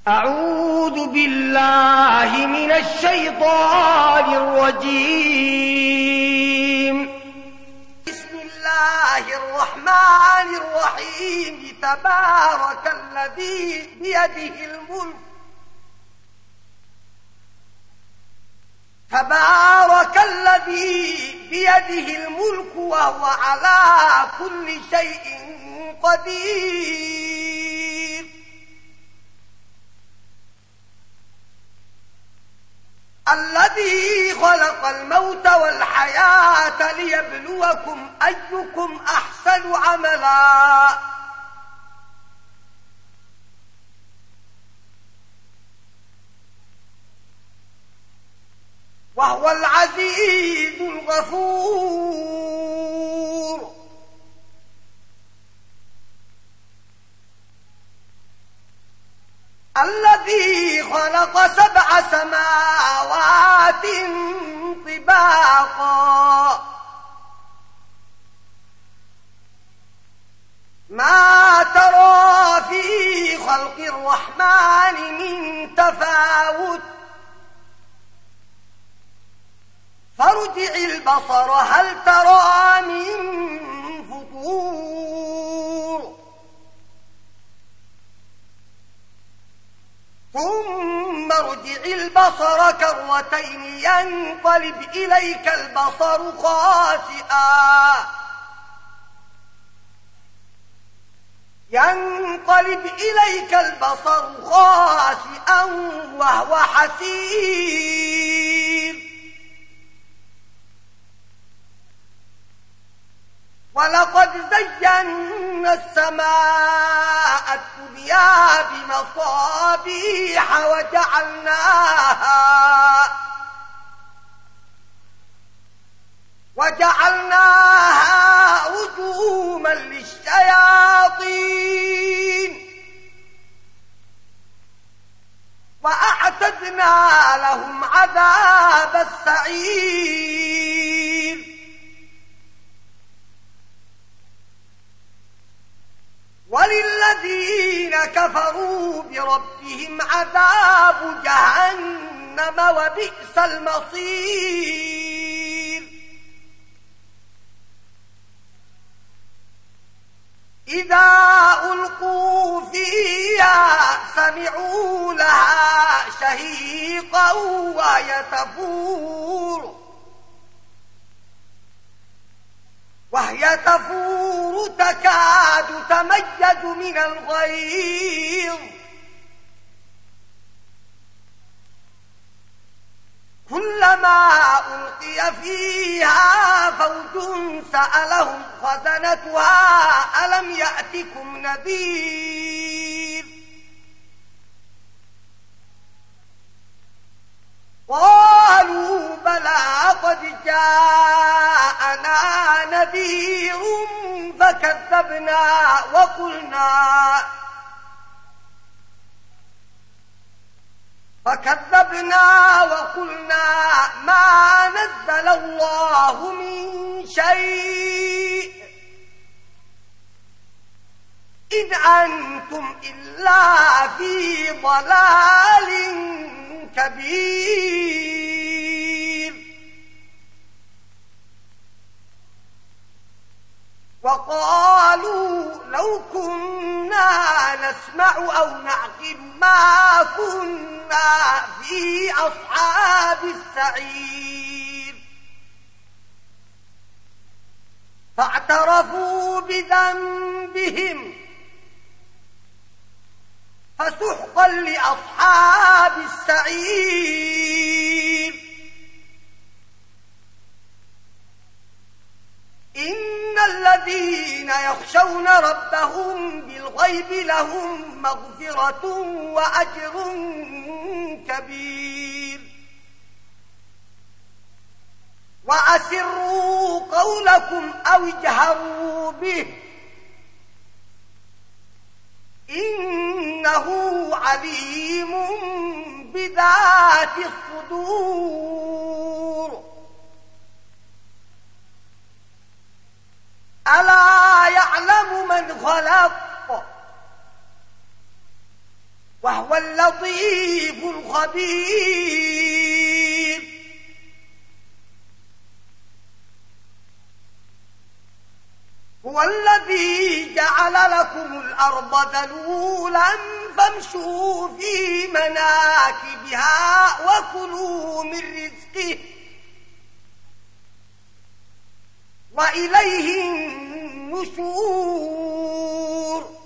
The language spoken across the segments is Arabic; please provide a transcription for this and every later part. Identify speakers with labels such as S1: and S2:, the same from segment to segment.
S1: أعوذ بالله من الشيطان الرجيم. بسم الله الرحمن الرحيم. تبارك الذي بيده الملك وهو على كل شيء قدير. الذي خلق الموت والحياة ليبلوكم أيكم أحسن عملا وهو العزيز الغفور. الذي خلق 7 سماوات طباقا ما ترى في خلق الرحمن من تفاوت فارجع البصر هل ترى من فطور ثم ارجع البصر كرتين ينقلب إليك البصر خاسئا وهو حسير. ولقد زينا السماء الدنيا بمصابيح وجعلناها رجوما للشياطين وأعتدنا لهم عذاب السعير. وللذين كفروا بربهم عذاب جهنم وبئس المصير. إذا ألقوا فيها سمعوا لها شهيقا وهي تفور تكاد تميز من الغيظ كلما ألقي فيها فوج سألهم خزنتها ألم يأتكم نذير قالوا بلى قد جاءنا نذير فكذبنا وقلنا ما نزل الله من شيء إن أنتم إلا في ضلال كبير. وقالوا لو كنا نسمع أو نعقل ما كنا في أصحاب السعير. فاعترفوا بذنبهم فسحقا لأصحاب السعير. إن الذين يخشون ربهم بالغيب لهم مغفرة وأجر كبير. وأسروا قولكم أو اجهروا به إنه عليم بذات الصدور. ألا يعلم من خلق وهو اللطيف الخبير. هو الذي جعل لكم الأرض ذلولا فامشوا في مناكبها وكلوا من رزقه وإليه النشور.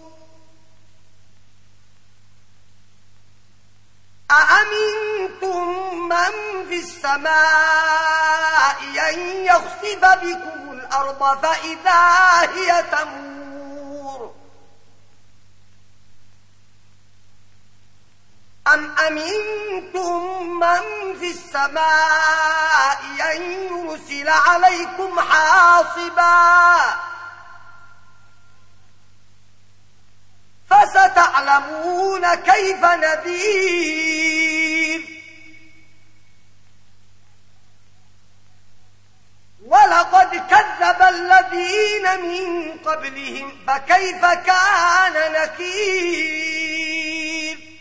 S1: أأمنتم من في السماء أن يخسف بكم الأرض فإذا هي تمور أم أمنتم من في السماء أن يرسل عليكم حاصبا فستعلمون كيف نذير. ولقد كذب الذين من قبلهم فكيف كان نكير.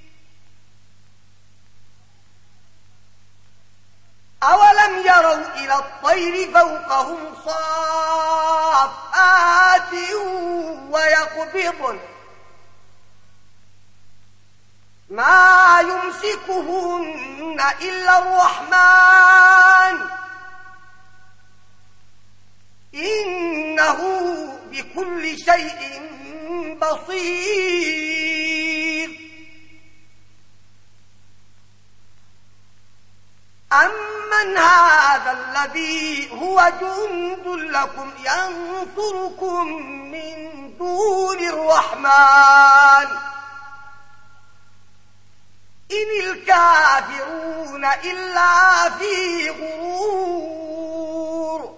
S1: أولم يروا إلى الطير فوقهم صافات ويقبضن ما يمسكهن إلا الرحمن إنه بكل شيء بصير. أمن هذا الذي هو جند لكم ينصركم من دون الرحمن إن الكافرون إلا في غرور.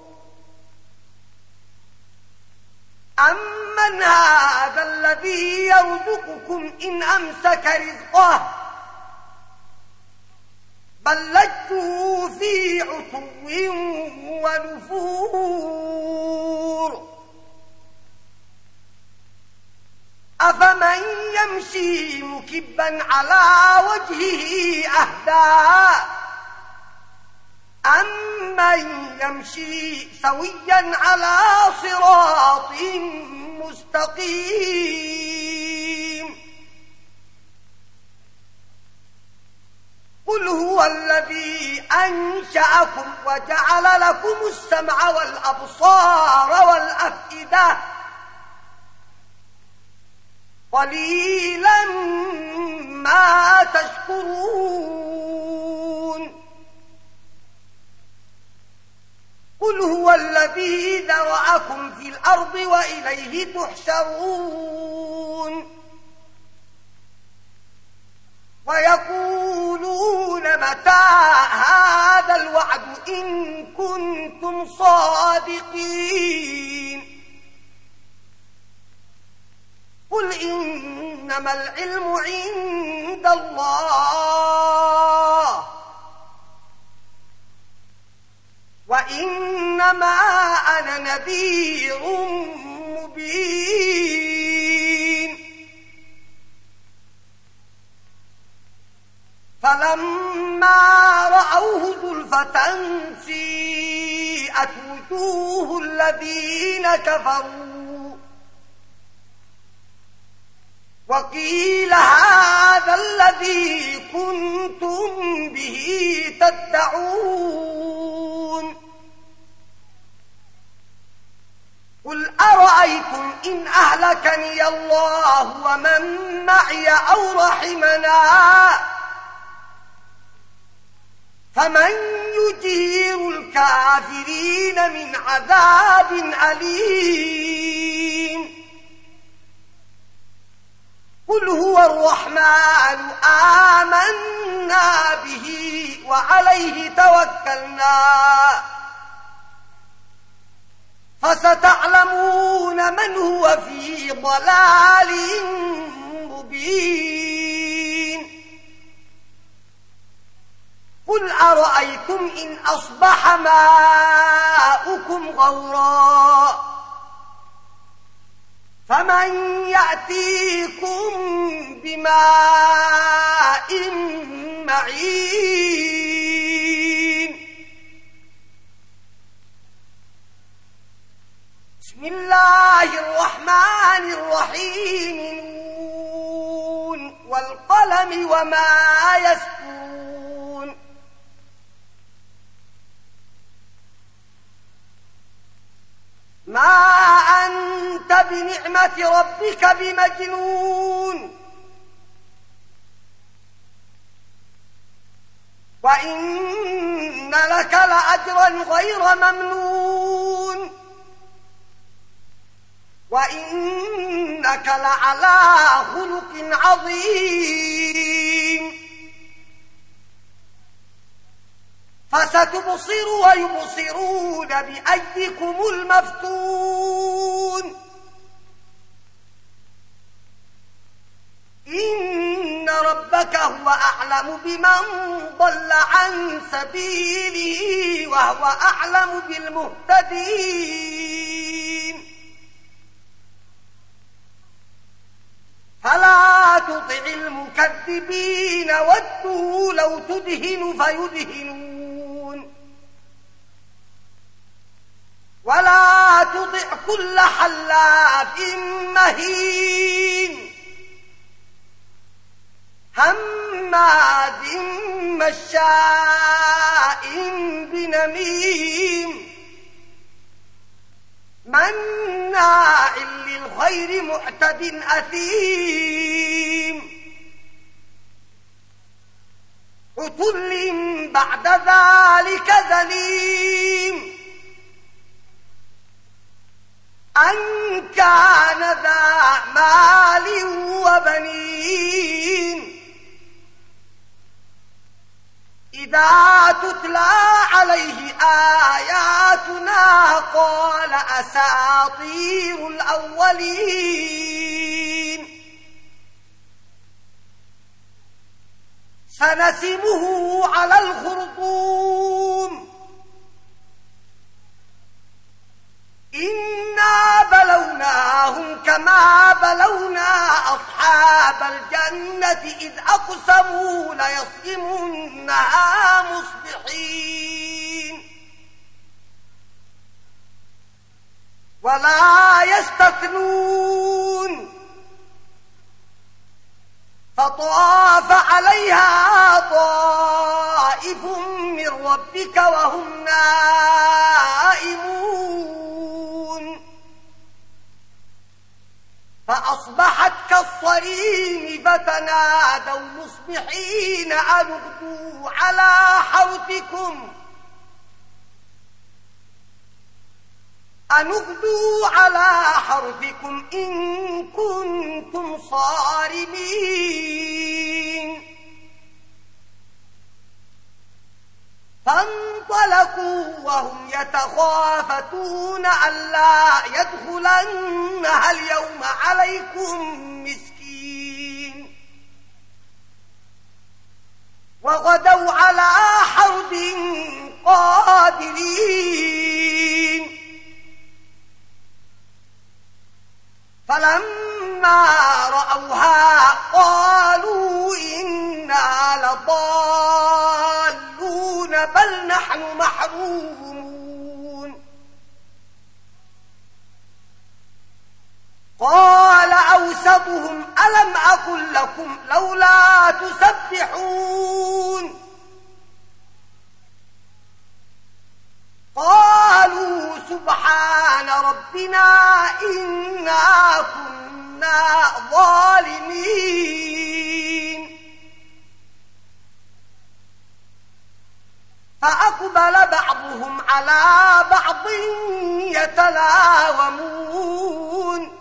S1: أمن هذا الذي يرزقكم إن أمسك رزقه بل لجوا في عتو ونفور. أفمن يمشي مكبا على وجهه أهدى أمن يمشي سويا على صراط مستقيم. قل هو الذي أنشأكم وجعل لكم السمع والأبصار والأفئدة قليلا ما تشكرون. قل هو الذي ذرأكم في الأرض وإليه تحشرون. ويقولون متى هذا الوعد إن كنتم صادقين. قل إنما العلم عند الله وإنما أنا نذير مبين. فلما رأوه زلفة سيئت وجوه الذين كفروا وقيل هذا الذي كنتم به تدعون. قل أرأيتم إن أهلكني الله ومن معي أو رحمنا فمن يجير الكافرين من عذاب أليم. قل هو الرحمن آمنا به وعليه توكلنا فستعلمون من هو في ضلال مبين. قل أرأيتم إن أصبح ماؤكم غورا فمن يأتيكم بماء معين. بسم الله الرحمن الرحيم. نون والقلم وما يسطرون. ما أنت بنعمة ربك بمجنون. وإن لك لأجرا غير ممنون. وإنك لعلى خلق عظيم. فستبصر ويبصرون بأيكم المفتون. إن ربك هو أعلم بمن ضل عن سبيله وهو أعلم بالمهتدين. فلا تطع المكذبين ودوا لو تدهن فيدهنون. ولا تطع كل حلاف مهين هماز مشاء بنميم مناع للخير معتد أثيم. عتل بعد ذلك زنيم. أن كان ذا مال وبنين. إذا تتلى عليه آياتنا قال أساطير الأولين. سنسمه على الخرطوم. إنا بلوناهم كما بلونا أصحاب الجنة إذ أقسموا ليصرمنها مصبحين. ولا يستثنون. فطاف عليها طائف من ربك وهم نائمون. فأصبحت كالصريم فتنادوا مصبحين أن اغدوا على حرثكم إن كنتم صارمين. فانطلقوا وهم يتخافتون ألا يدخلنها اليوم عليكم مسكين. وغدوا على حرد قادرين. فلما رأوها قالوا إنا لضالون بل نحن محرومون. قال أوسطهم ألم أقل لكم لولا تسبحون. قالوا سبحان ربنا إنا كنا ظالمين. فأقبل بعضهم على بعض يتلاومون.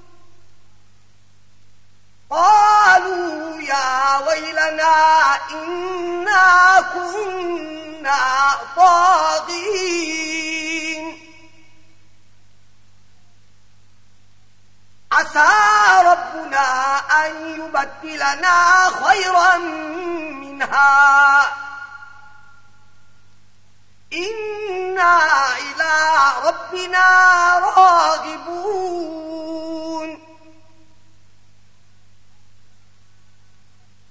S1: قالوا يا ويلنا إنا كنا طاغين. عسى ربنا أن يبدلنا خيرا منها إنا إلى ربنا راغبون.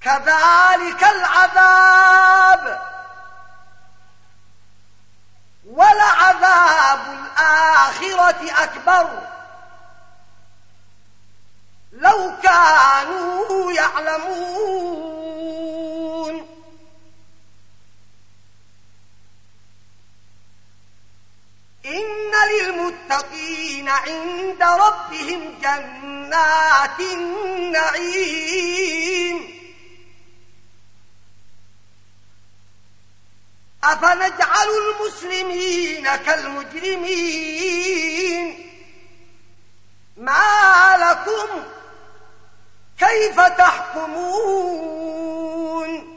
S1: كذلك العذاب ولعذاب الآخرة أكبر لو كانوا يعلمون إن للمتقين عند ربهم جنات النعيم أفنجعل المسلمين كالمجرمين ما لكم كيف تحكمون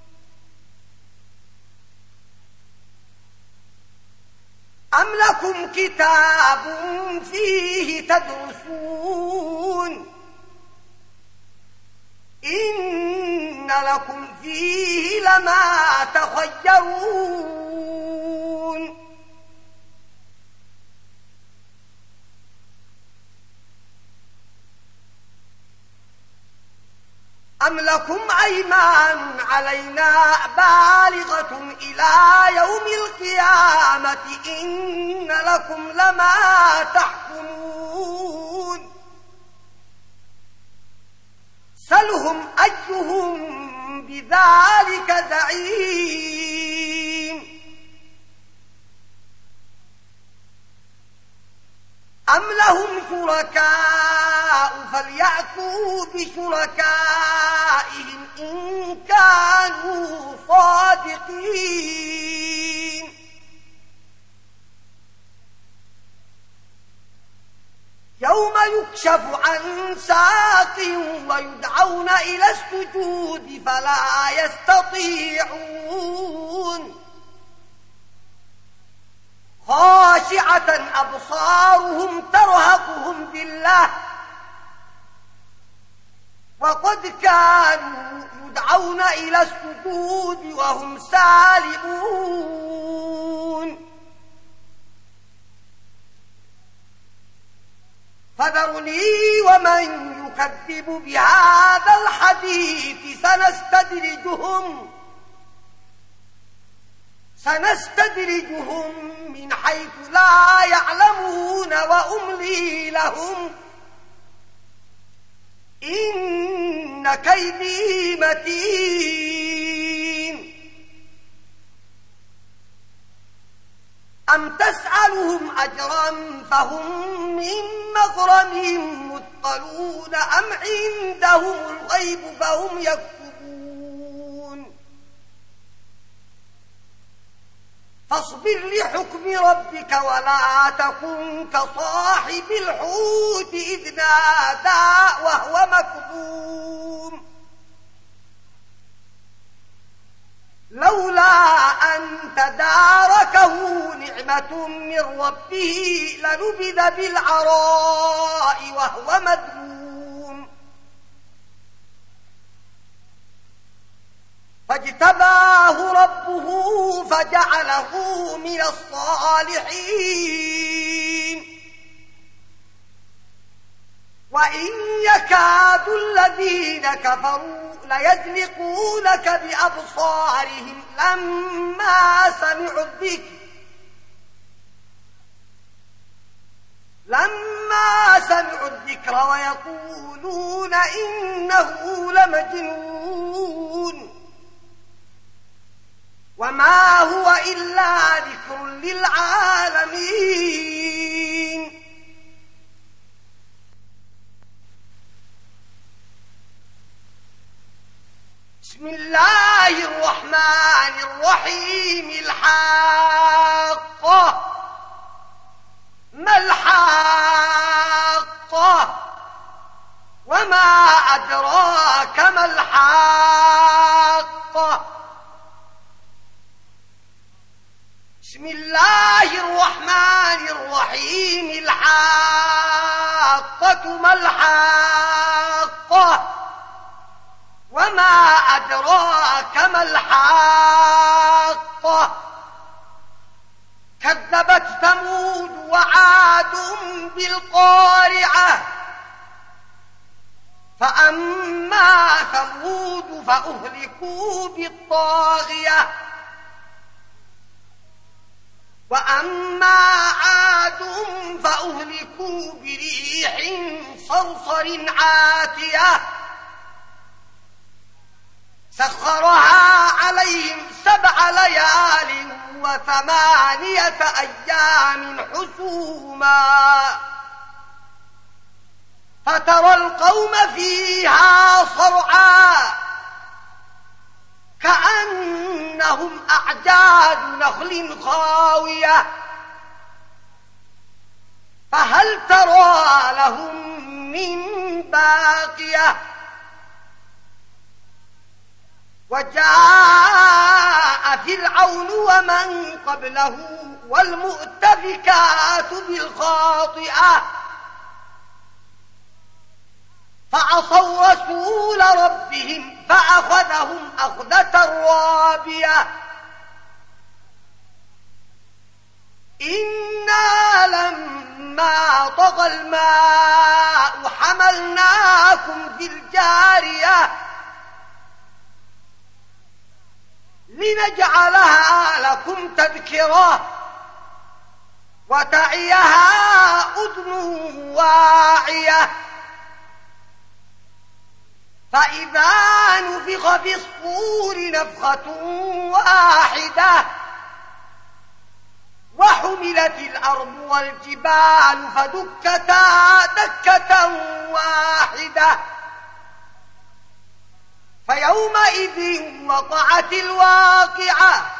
S1: أم لكم كتاب فيه تدرسون إن لكم فيه لما تخيرون أم لكم أيمان علينا بالغة إلى يوم القيامة إن لكم لما تحكمون سلهم أيهم بذلك زعيم أم لهم شركاء فليأتوا بشركائهم إن كانوا صادقين يوم يكشف عن ساق ويدعون إلى السجود فلا يستطيعون خاشعة أبصارهم ترهقهم ذلة وقد كانوا يدعون إلى السجود وهم سالمون فذرني ومن يكذب بهذا الحديث سنستدرجهم من حيث لا يعلمون وأملي لهم إن كيدي متين أم تسألهم أجرا فهم من مغرم مثقلون أم عندهم الغيب فهم يكتبون فاصبر لحكم ربك ولا تكن كصاحب الحوت إذ نادى وهو مكظوم لولا أن تداركه نعمة من ربه لنبذ بالعراء وهو مذموم فاجتباه ربه فجعله من الصالحين وإن يكاد الذين كفروا ليزلقونك بأبصارهم لما سمعوا الذكر ويقولون إنه لمجنون وما هو إلا ذكر للعالمين بسم الله الرحمن الرحيم الحاقة ما الحاقة وما أدراك ما الحاقة بسم الله الرحمن الرحيم الحاقة ما الحاقة وما أدراك ما الحاقة كذبت ثمود وعاد بالقارعة فأما ثمود فأهلكوا بالطاغية وأما عاد فأهلكوا بريح صرصر عاتية سخرها عليهم 7 ليال و8 أيام حسوما فترى القوم فيها صرعا كأنهم أعجاز نخل خاوية فهل ترى لهم من باقية وجاء فرعون ومن قبله والمؤتفكات بالخاطئة فعصوا رسول ربهم فأخذهم أخذة رابية إنا لما طغى الماء حملناكم في الجارية لنجعلها لكم تذكرة وتعيها أذن واعية فإذا نفخ في الصور نفخة واحدة وحملت الأرض والجبال فدكتا دكة واحدة فيومئذ وقعت الواقعة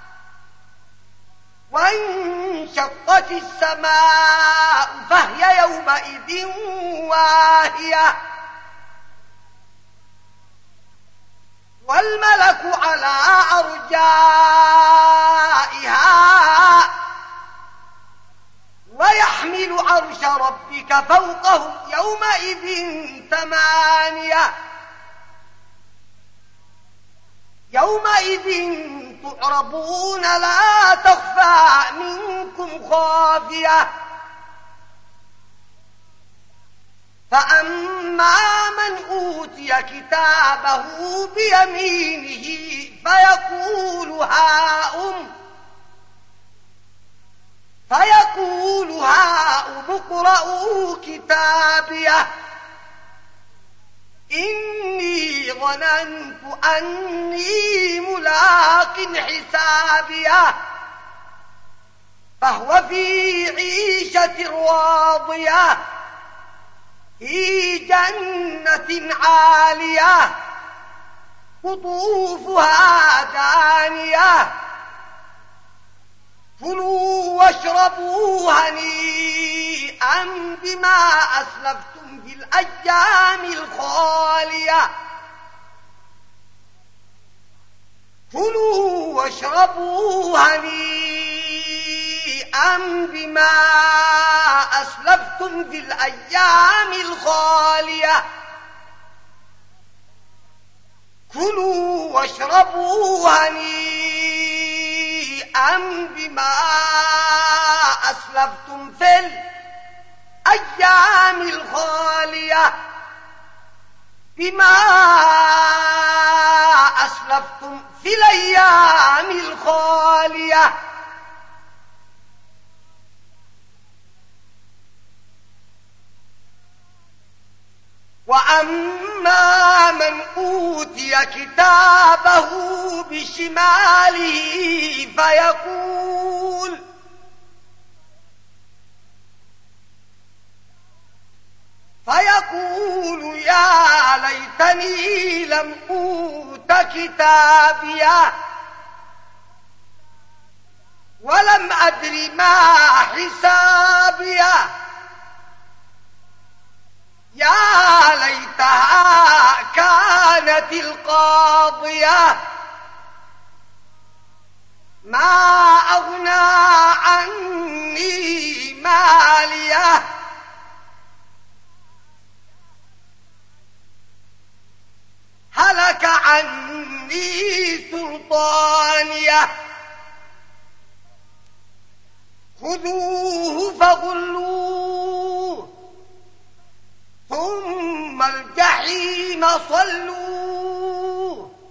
S1: وانشقت السماء فهي يومئذ واهية والملك على أرجائها ويحمل عرش ربك فوقهم يومئذ 8 يومئذ تعرضون لا تخفى منكم خافية فأما من أوتي كتابه بيمينه فيقول هاؤم اقرءوا كتابيه إني ظننت أني ملاق حسابيه فهو في عيشة راضية في جنة عالية قطوفها دانية كلوا واشربوا هنيئا بما أسلفتم في الأيام الخالية كلوا واشربوا هنيئا بما أسلفتم في الأيام الخالية كلوا واشربوا هنيئا بما أسلفتم في الأيام الخالية بما أسلفتم في الأيام الخالية وأما من أوتي كتابه بشماله فيقول يا ليتني لم أوت كتابيه ولم أدر ما حسابيه يا ليتها كانت القاضية ما أغنى عني ماليه هلك عني سلطانيه خذوه فغلوه ثم الجحيم صلوه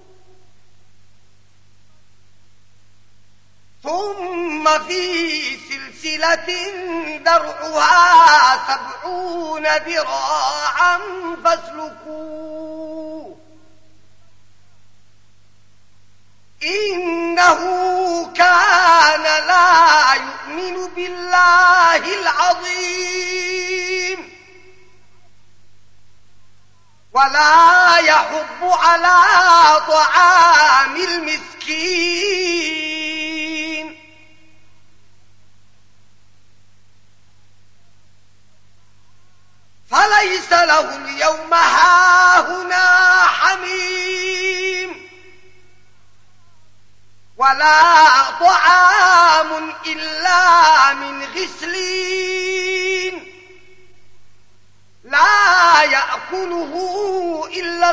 S1: ثم في سلسلة درعها 70 ذراعا فاسلكوه إنه كان لا يؤمن بالله العظيم ولا يحض على طعام المسكين فليس له اليوم هاهنا حميم ولا طعام إلا من غسلين لا يأكله إلا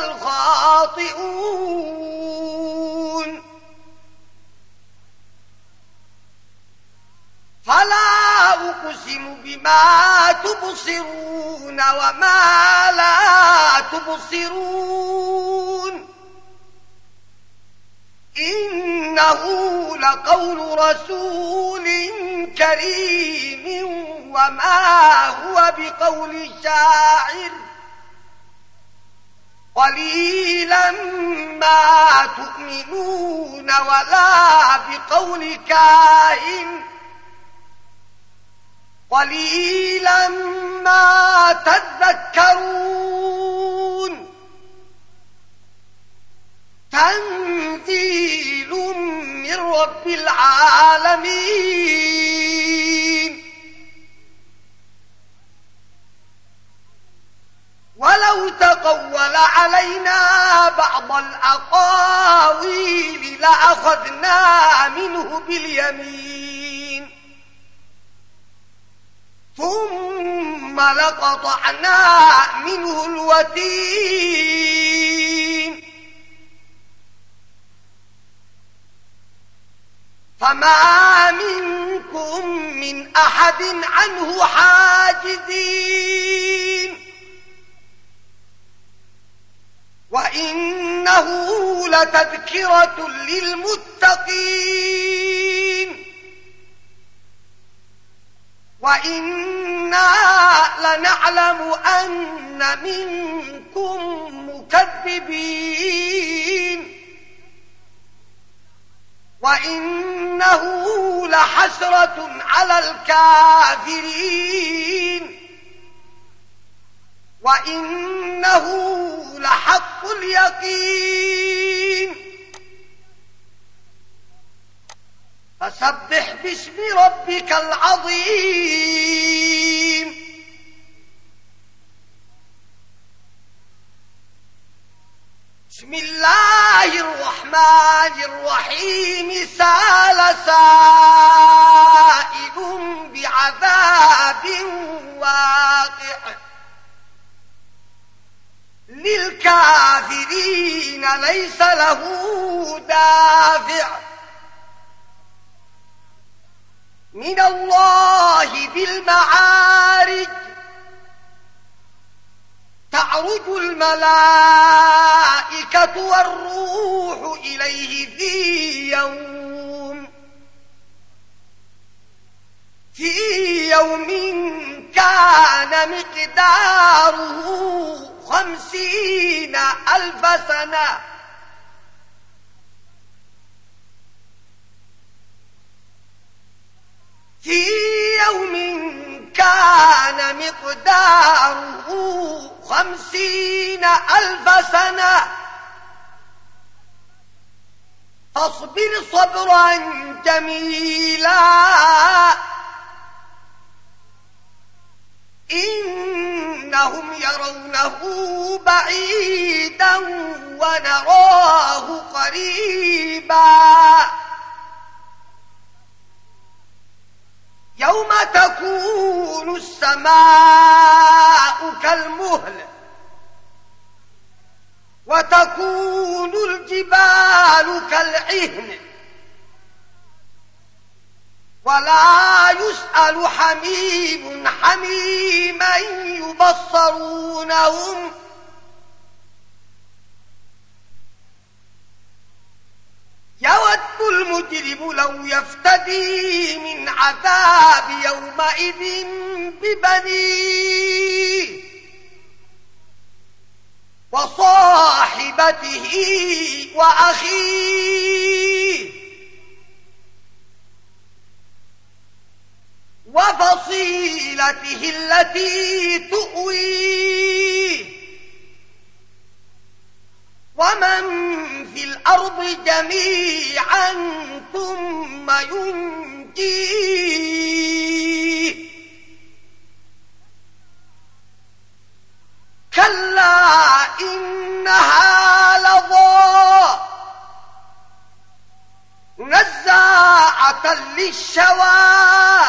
S1: الخاطئون فلا أقسم بما تبصرون وما لا تبصرون إنه لقول رسول كريم وما هو بقول شاعر قليلا ما تؤمنون ولا بقول كاهن قليلا ما تذكرون تنزيل من رب العالمين ولو تقول علينا بعض الأقاويل لأخذنا منه باليمين ثم لقطعنا منه الوتين فما منكم من أحد عنه حاجزين وإنه لتذكرة للمتقين وإنا لنعلم أن منكم مكذبين وإنه لحسرة على الكافرين وإنه لحق اليقين فسبح باسم ربك العظيم بسم الله الرحمن الرحيم سأل سائل بعذاب واقع للكافرين ليس له دافع من الله بالمعارج تعرج الملائكة والروح إليه في يوم كان مقداره 50,000 سنة في يوم كان مقداره 50,000 سنة فاصبر صبرا جميلا إنهم يرونه بعيدا ونراه قريبا يوم تكون السماء كالمهل وتكون الجبال كالعهن ولا يسأل حميم حميما يبصرونهم يود المجرم لو يفتدي من عذاب يومئذ ببنيه وصاحبته وأخيه وفصيلته التي تؤويه ومن في الأرض جميعا ثم ينجيه كلا إنها لظى نزاعة للشوى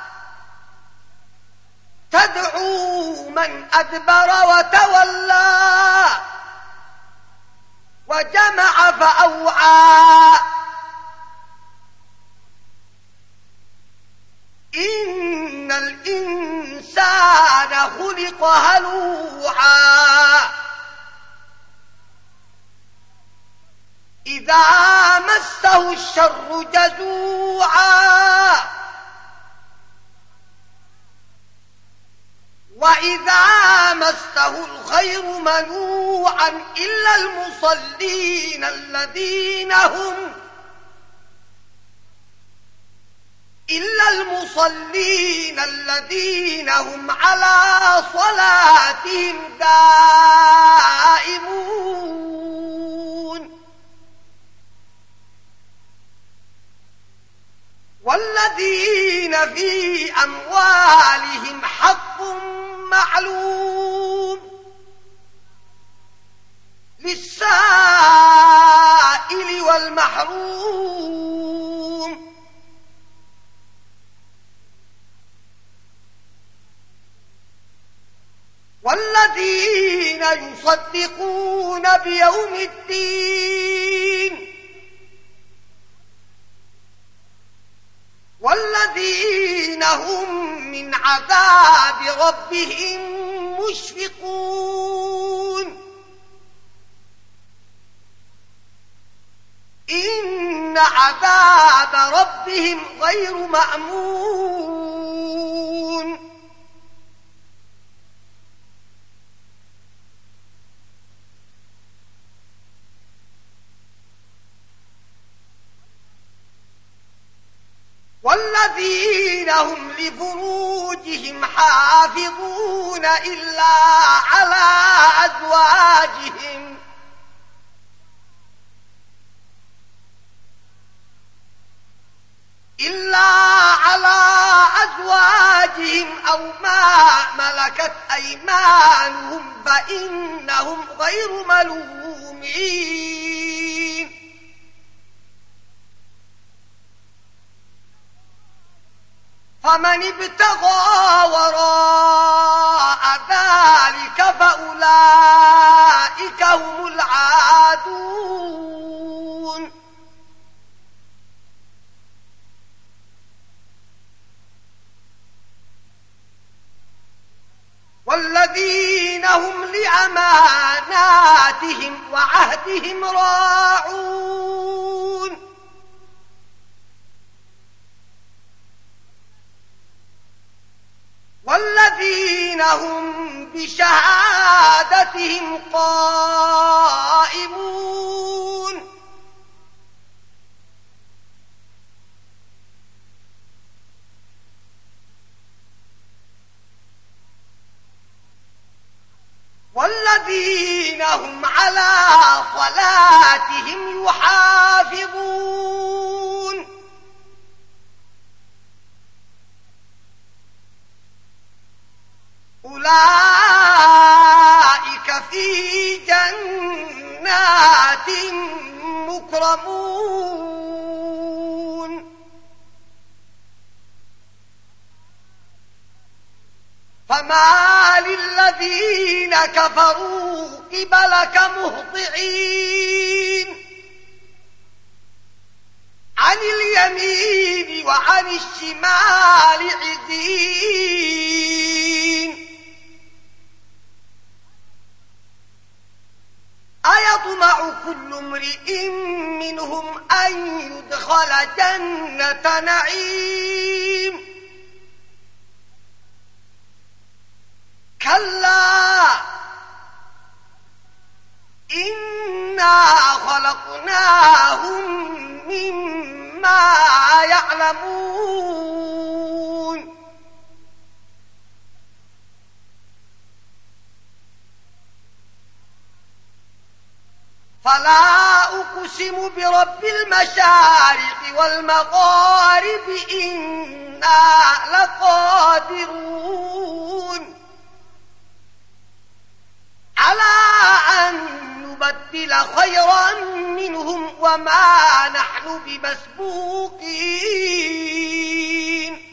S1: تدعو من أدبر وتولى وجمع فأوعى إن الإنسان خلق هلوعا إذا مسه الشر جزوعا وإذا مسه الخير منوعا إلا المصلين الذين هم على صلاتهم دائمون والذين في أموالهم حق معلوم للسائل والمحروم والذين يصدقون بيوم الدين والذين هم من عذاب ربهم مشفقون إن عذاب ربهم غير مأمون والذين هم لفروجهم حافظون إلا على أزواجهم أو ما ملكت أيمانهم فإنهم غير ملومين فمن ابتغى وراء ذلك فأولئك هم العادون والذين هم لأماناتهم وعهدهم راعون والذين هم بشهادتهم قائمون والذين هم على صلاتهم يحافظون أولئك في جنات مكرمون فما للذين كفروا قبلك مهطعين عن اليمين وعن الشمال عزين أيطمع كل امرئ منهم أن يدخل جنة نعيم كلا إنا خلقناهم مما يعلمون فلا أقسم برب المشارق والمغارب إنا لقادرون على أن نبدل خيرا منهم وما نحن بمسبوقين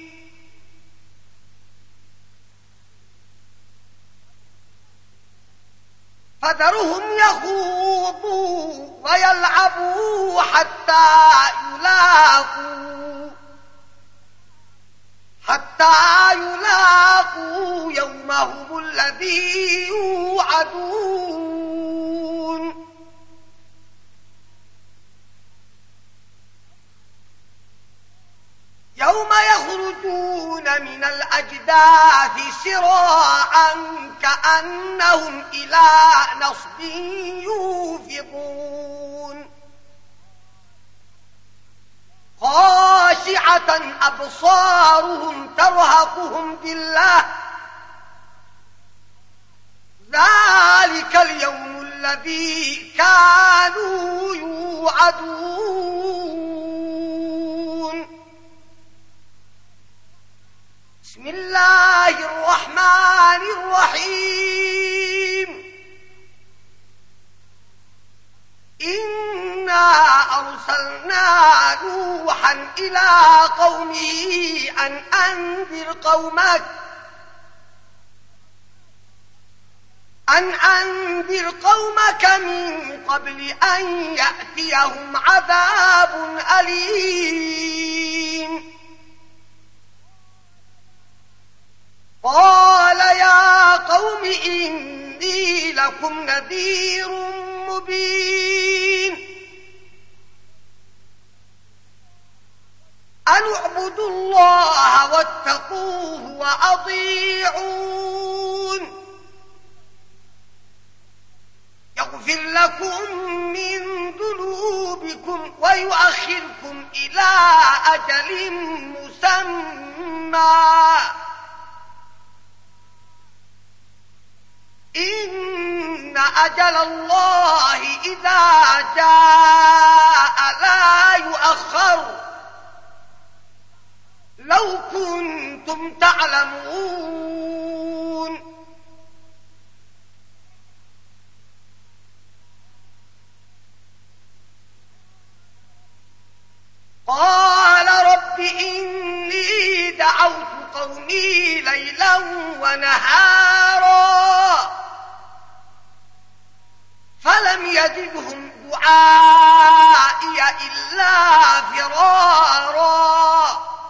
S1: فذرهم يخوضوا ويلعبوا حتى يلاقوا يومهم الذي يوعدون يوم يخرجون من الأجداث سراعا كأنهم إلى نصب يوفضون خاشعة أبصارهم ترهقهم ذلة ذلك اليوم الذي كانوا يوعدون بسم الله الرحمن الرحيم إنا أرسلنا نوحا إلى قومه أن أنذر قومك من قبل أن يأتيهم عذاب أليم قال يا قوم إني لكم نذير مبين أن اعبدوا الله واتقوه وأطيعون يغفر لكم من ذنوبكم ويؤخركم إلى أجل مسمى إن أجل الله إذا جاء لا يؤخر لو كنتم تعلمون قال رب إني دعوت قومي ليلا ونهارا فلم يزدهم دعائي إلا فرارا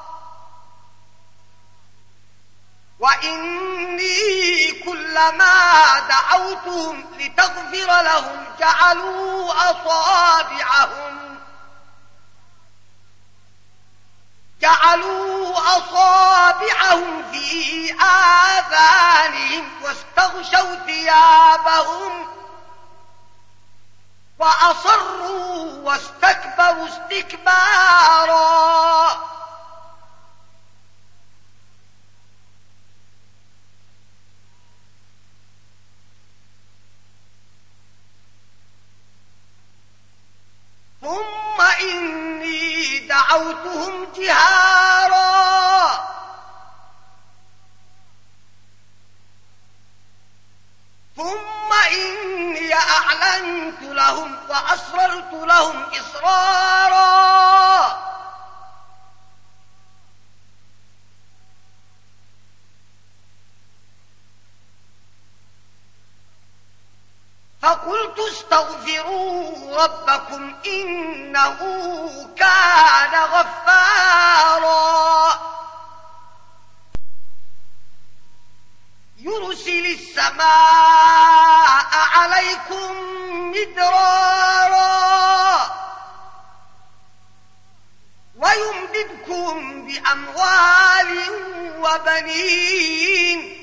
S1: وإني كلما دعوتهم لتغفر لهم جعلوا أصابعهم في آذانهم واستغشوا ثيابهم وأصروا واستكبروا استكبارا ثم إني دعوتهم جهارا ثم إني أعلنت لهم وأسررت لهم إسرارا فقلت استغفروا ربكم إنه كان غفارا أنهارا يرسل السماء عليكم مدرارا ويمددكم بأموال وبنين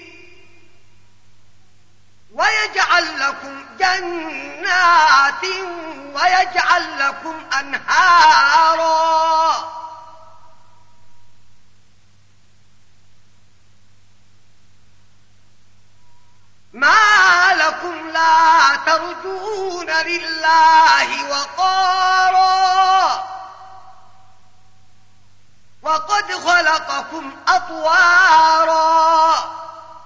S1: ويجعل لكم جنات ويجعل لكم أنهارا ما لكم لا ترجون لله وقارا وقد خلقكم أطوارا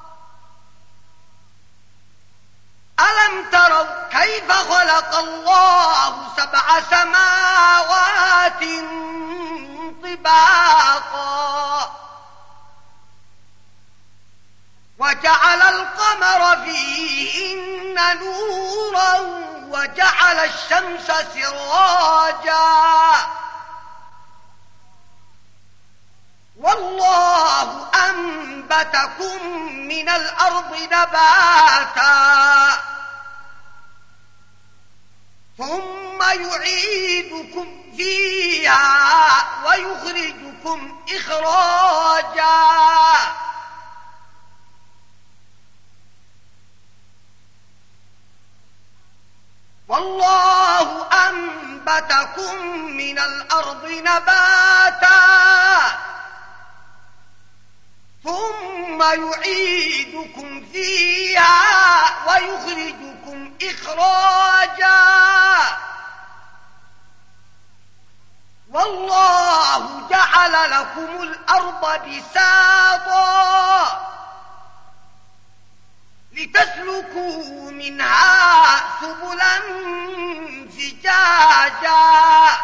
S1: ألم تروا كيف خلق الله 7 سماوات طباقا وجعل القمر فيهن نورا وجعل الشمس سراجا والله أنبتكم من الأرض نباتا ثم يعيدكم فيها ويخرجكم إخراجا والله أنبتكم من الأرض نباتا ثم يعيدكم فيها ويخرجكم إخراجا والله جعل لكم الأرض بساطا لتسلكوا منها سبلا فجاجا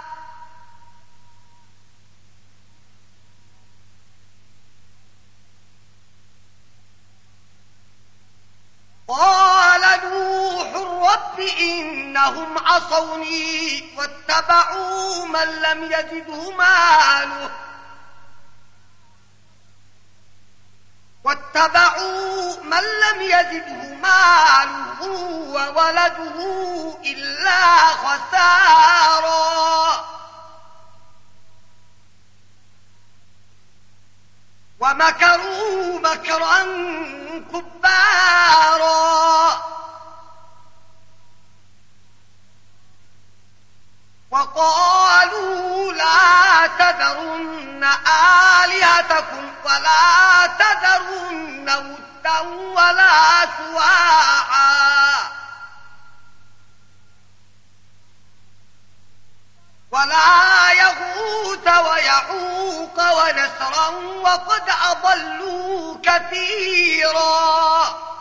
S1: قال نوح رب إنهم عصوني واتبعوا من لم يزده ماله وولده إلا خسارا ومكروا مكرا كبارا وقالوا لا تذرن آلهتكم ولا تذرن ودا ولا سواعا ولا يغوث ويعوق ونسرا وقد أضلوا كثيرا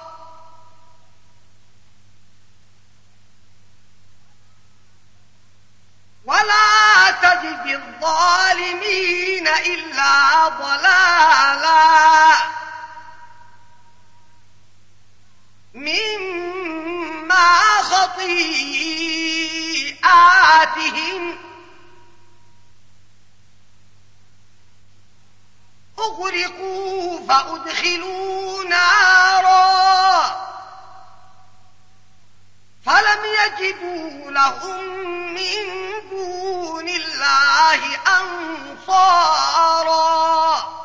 S1: ولا تزد الظالمين إلا ضلالا مما خطيئاتهم أغرقوا فأدخلوا نارا فلم يجدوا لهم من دون الله أنصارا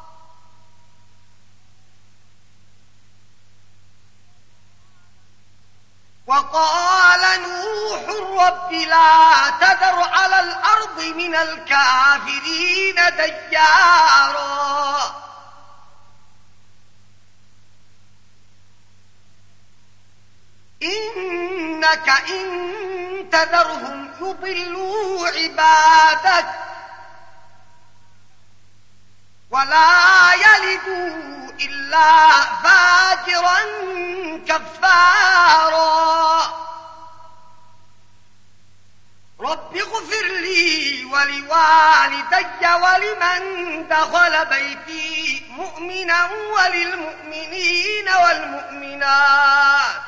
S1: وقال نوح رب لا تذر على الأرض من الكافرين ديارا إنك إن تذرهم يضلوا عبادك ولا يلدوا إلا فاجرا كفارا رب اغفر لي ولوالدي ولمن دخل بيتي مؤمنا وللمؤمنين والمؤمنات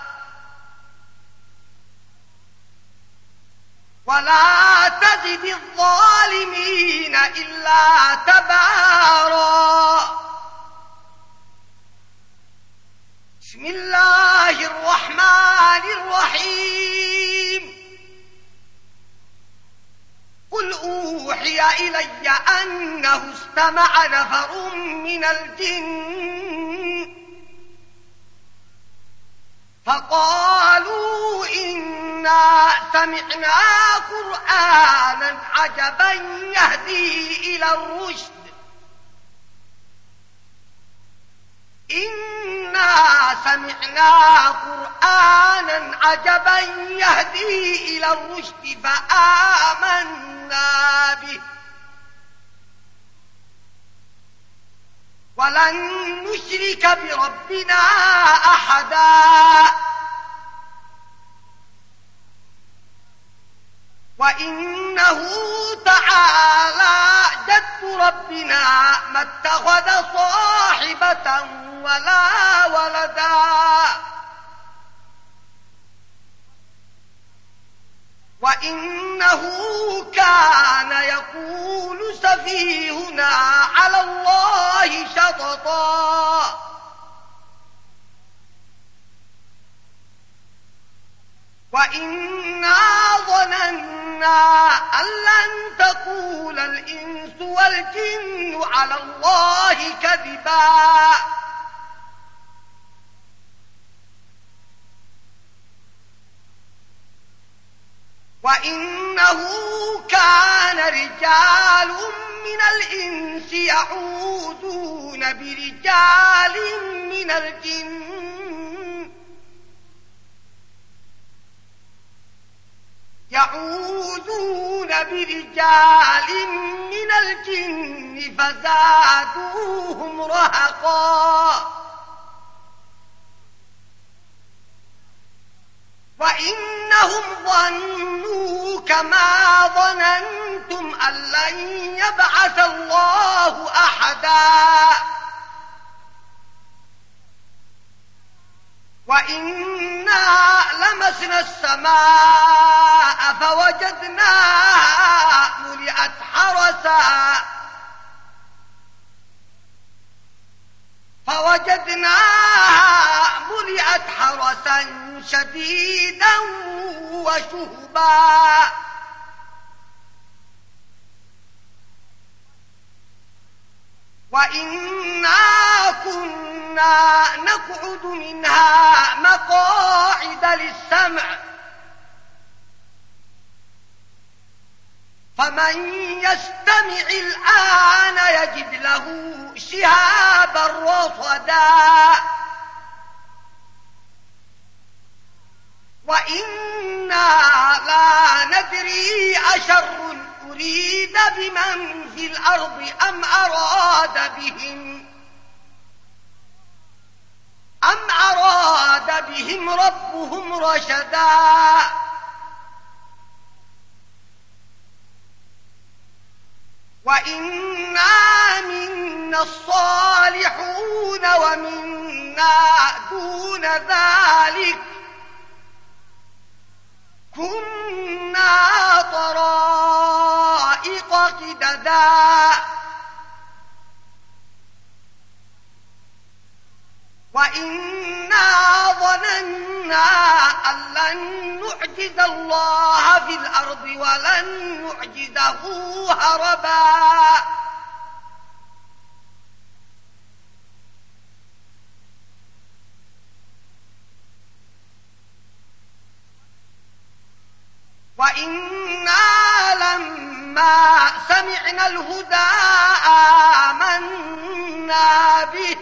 S1: ولا تزد الظالمين إلا تبارا. بسم الله الرحمن الرحيم. قل أوحي إلي أنه استمع نفر من الجن فقالوا إنا سمعنا قرآنا عجبا يهدي إلى الرشد إنا سمعنا قرآنا عجبا يهدي إلى الرشد فآمنا به ولن نشرك بربنا أحدا وإنه تعالى جد ربنا ما اتخذ صاحبة ولا ولدا وإنه كان يقول سفيهنا على الله شططا وإنا ظننا أن لن تقول الإنس والجن على الله كذبا وإنه كان رجال من الإنس يعوذون برجال من الجن فزادوهم رهقا وإنهم ظنوا كما ظننتم أن لن يبعث الله أحدا وإنا لمسنا السماء فوجدناها ملئت حرسا شديدا وشهبا وإنا كنا نقعد منها مقاعد للسمع فمن يستمع الآن يجد له شهابا رصدا وإنا لا ندري أشر أريد بمن في الأرض أم أراد بهم ربهم رشدا وإنا منا الصالحون ومنا دون ذلك كنا طرائق قددا وإنا ظننا أن لن نعجز الله في الأرض ولن نعجزه هربا وإنا لما سمعنا الهدى آمنا به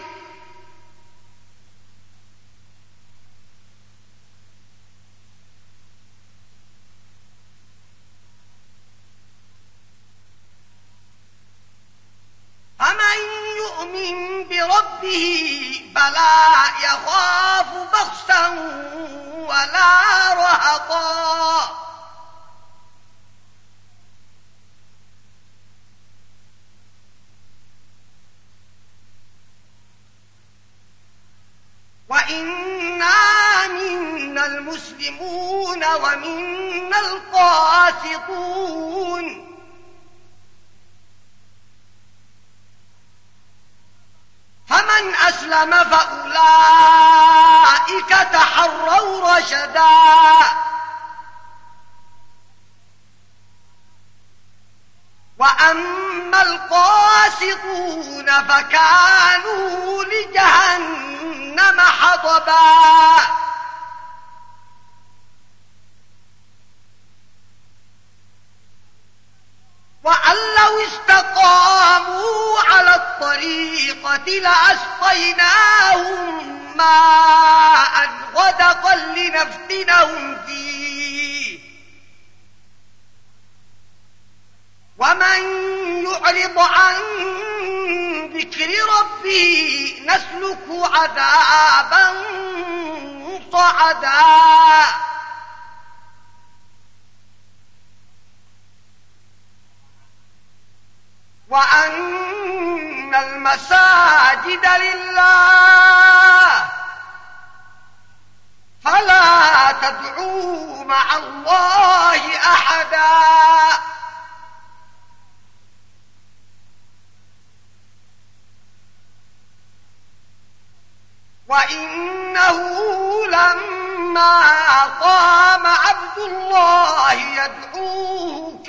S1: فمن يؤمن بربه فلا يخاف بخسا ولا رهقا وإنا منا المسلمون ومنا القاسطون أسلم فأولئك تحروا رشدا وأما القاسطون فكانوا لجهنم حطبا وأن لو استقاموا على الطريقة لأسقيناهم ماء غدقا لنفتنهم فيه ومن يعرض عن ذكر ربه نسلكه عذابا صعدا وأن المساجد لله فلا تدعوا مع الله أحدا وإنه لما قام عبد الله يدعوه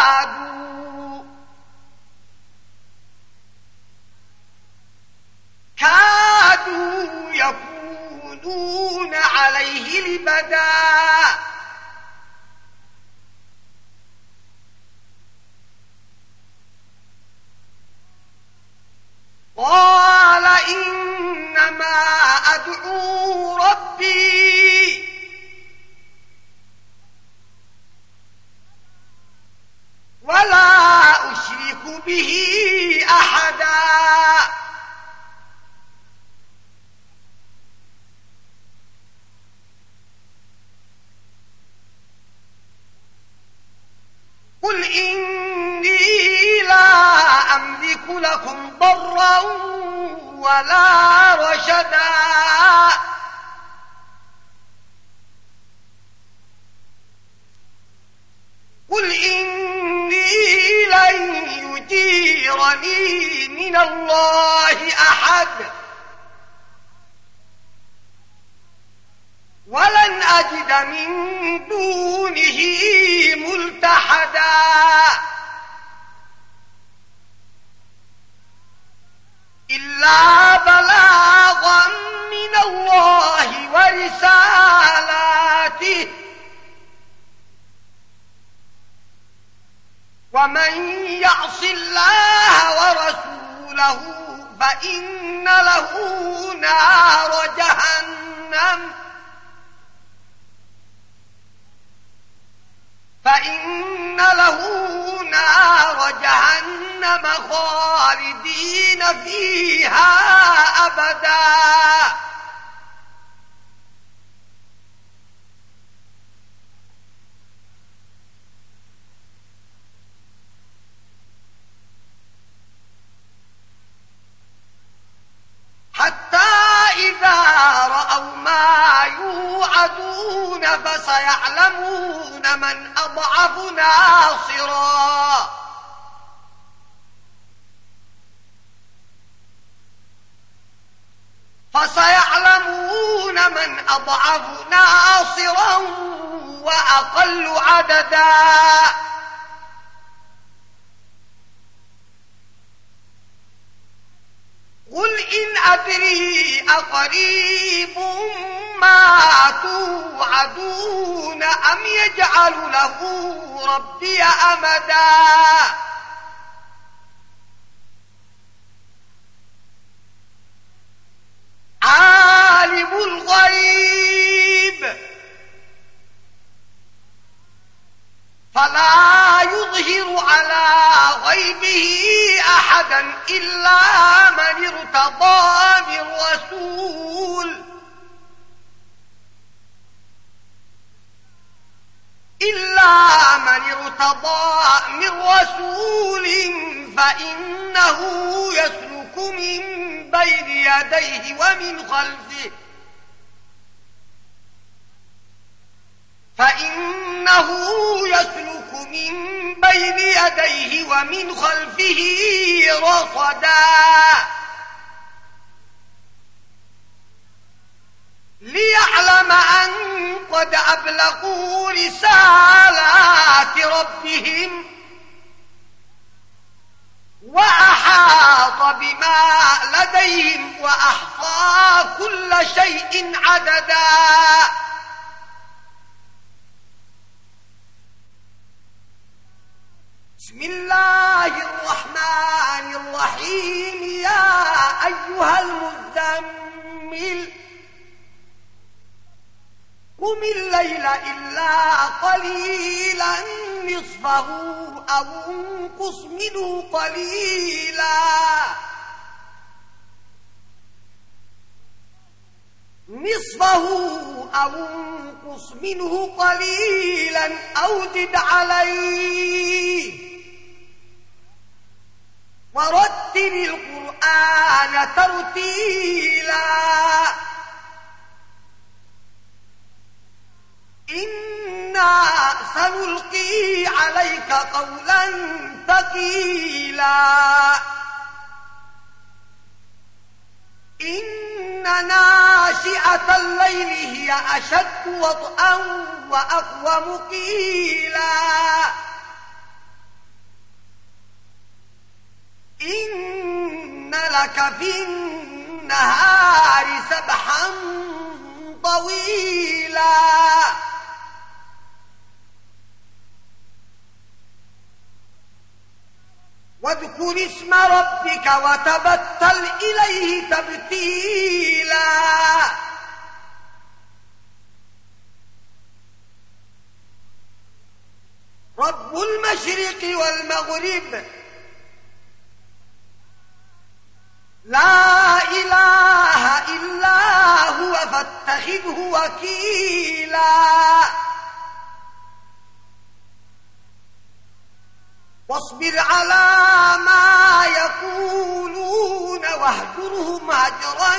S1: كادوا يكونون عليه لبدا قال إنما أدعو ربي ولا أشرك به أحدا قل إني لا أملك لكم ضرا ولا رشدا قل إني لن يجيرني من الله أحد ولن أجد من دونه ملتحدا إلا بلاغا من الله ورسالاته ومن يعص الله ورسوله فإن له نار جهنم خالدين فيها أبدا حتى إذا رأوا ما يوعدون فسيعلمون من أضعف ناصرا وأقل عددا قل إن أدري أقريب ما توعدون أم يجعل له ربي أمدا عالم الغيب فلا يظهر على غيبه أحدا إلا من ارتضى من رسول فإنه يسلك من بين يديه ومن خلفه رصدا ليعلم أن قد أبلغوا رسالات ربهم وأحاط بما لديهم وأحصى كل شيء عددا. بسم الله الرحمن الرحيم. يا أيها المزمل قم الليل إلا قليلا نصفه أو انقص منه قليلا أو زد عليه ورتل القرآن ترتيلا. إنا سنلقي عليك قولا ثقيلا. إن ناشئة الليل هي أشد وطئا وأقوم قيلا. إن لك في النهار سبحا طويلا. واذكر اسم ربك وتبتل إليه تبتيلا. رب المشرق والمغرب لا إله إلا هو فاتخذه وكيلا. واصبر على ما يقولون واهجرهم هجرا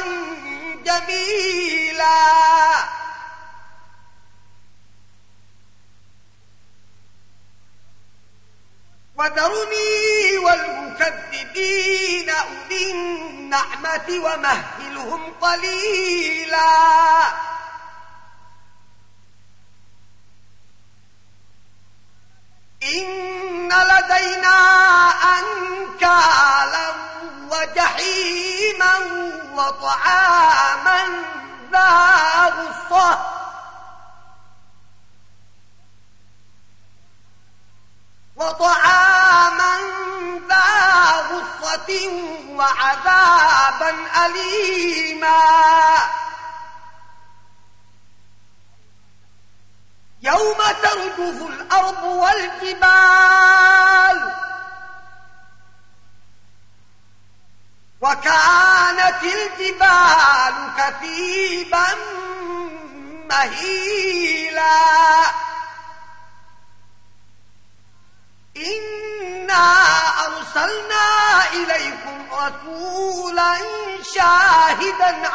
S1: جميلا. وذرني والمكذبين أولي النعمة ومهلهم قليلا. إن لدينا أنكالا وجحيما وطعاما ذا غصة وعذابا أليما. يوم ترجف الأرض والجبال وكانت الجبال كثيبا مهيلا. إنا أرسلنا إليكم رسولا شاهدا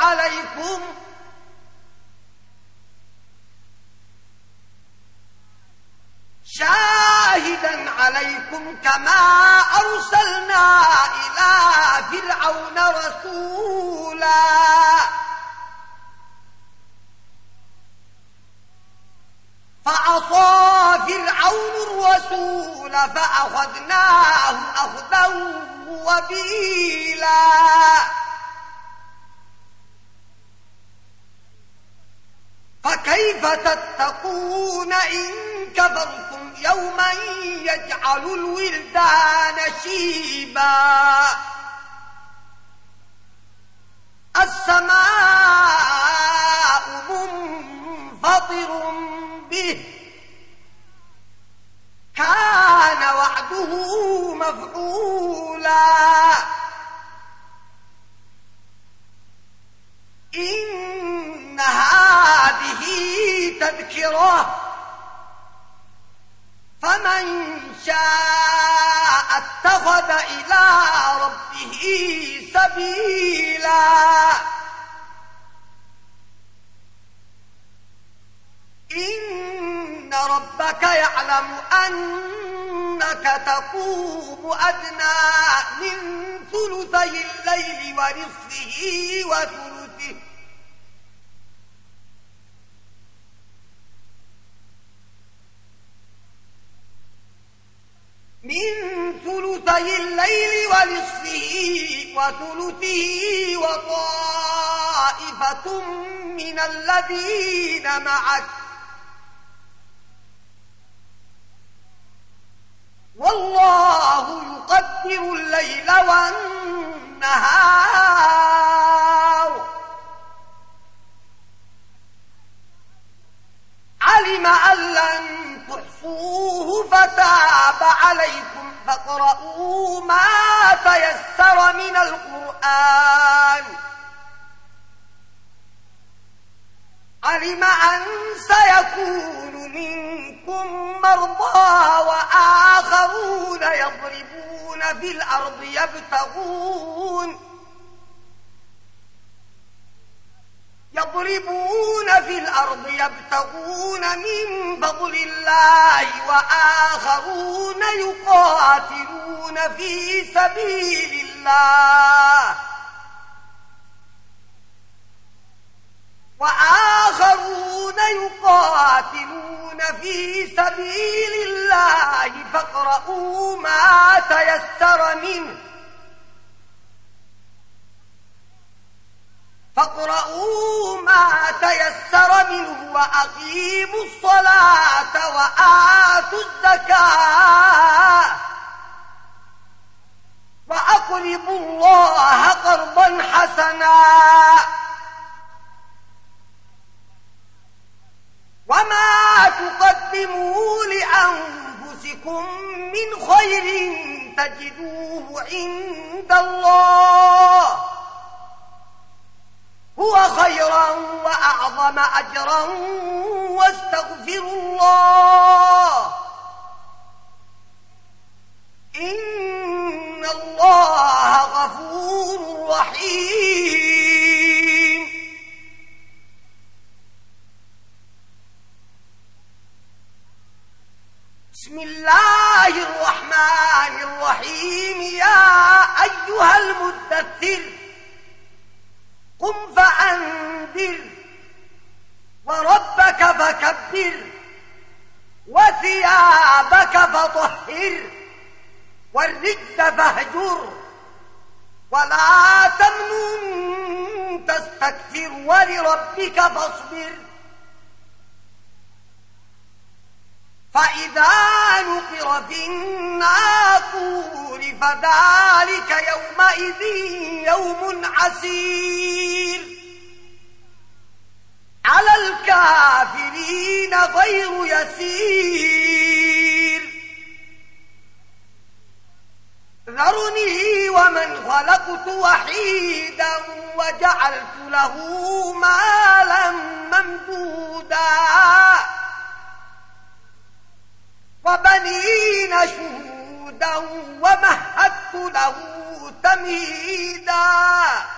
S1: عليكم كما أرسلنا إلى فرعون رسولا. فعصى فرعون الرسول فأخذناه أخذا وبيلا. فكيف تتقون إن كفرتم يوما يجعل الولدان شيبا. السماء منفطر به كان وعده مفعولا. إن هذه تذكرة فمن شاء اتخذ إلى ربه سبيلا. إن ربك يعلم أنك تقوم أدنى من ثلثي الليل ونصفه من ثلثي الليل ونصفه وثلثه وطائفة من الذين معك والله يقدر الليل والنهار علم أن لن تحصوه فتاب عليكم فاقرؤوا ما تيسر من القرآن علم أن سيكون منكم مرضى وآخرون يضربون في الأرض يبتغون من فضل الله وآخرون يقاتلون في سبيل الله فاقرؤوا ما تيسر منه وأقيموا الصلاة وآتوا الزكاة وأقرضوا الله قرضا حسنا وما تقدموا لأنفسكم من خير تجدوه عند الله هو خيرا وأعظم أجرا واستغفروا الله إن الله غفور رحيم. بسم الله الرحمن الرحيم. يا أيها المدثر قم فأنذر وربك فكبر وثيابك فطهر والرجز فاهجر ولا تمنن تستكثر ولربك فاصبر فإذا نقر في الناقور فذلك يومئذ يوم عسير على الكافرين غير يسير. ذرني ومن خلقت وحيدا وجعلت له مالا ممدودا وبنين شهودا ومهدت له تمهيدا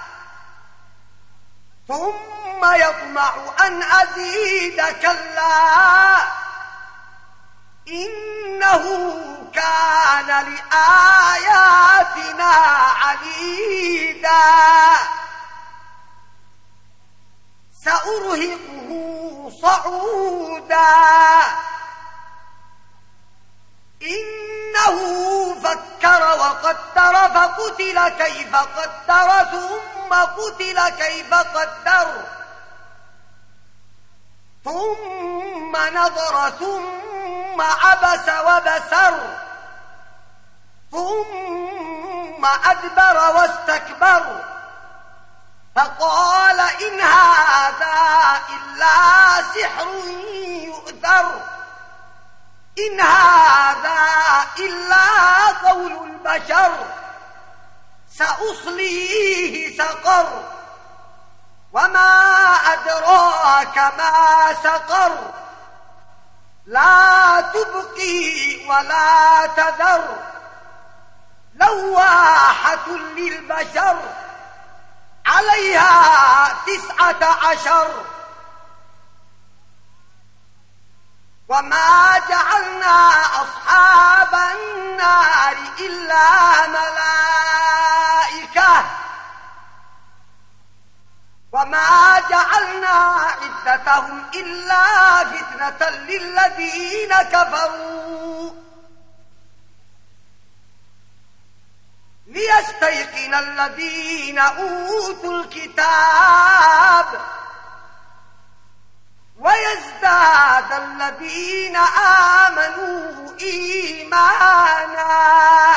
S1: ثم يطمع أن أزيد كلا إنه كان لآياتنا عنيدا سأرهقه صعودا إنه فكر وقدر فقتل كيف قدر ثم قتل كيف قدر ثم نظر ثم عبس وبسر ثم أدبر واستكبر فقال إن هذا إلا سحر يؤثر إن هذا إلا قول البشر سأصليه سقر وما أدراك ما سقر لا تبقي ولا تذر لواحة للبشر عليها 19 وما جعلنا أصحاب النار إلا ملائكة وما جعلنا عدتهم إلا فتنة للذين كفروا ليستيقن الذين أوتوا الكتاب ويزداد الذين آمنوا إيمانا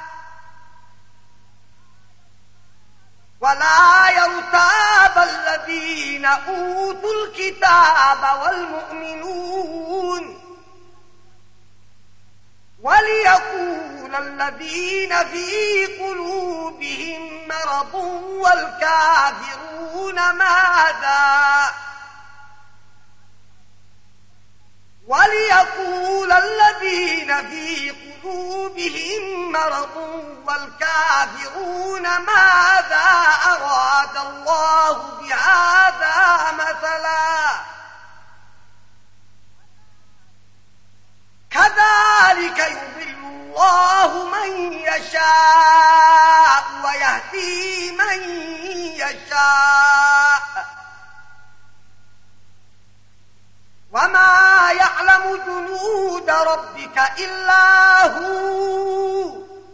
S1: ولا يرتاب الذين أوتوا الكتاب والمؤمنون وليقول الذين في قلوبهم مرض والكافرون ماذا وليقول الذين في قلوبهم مرض والكافرون ماذا أراد الله بهذا مثلا كذلك يضل الله من يشاء ويهدي من يشاء وما يعلم جنود ربك إلا هو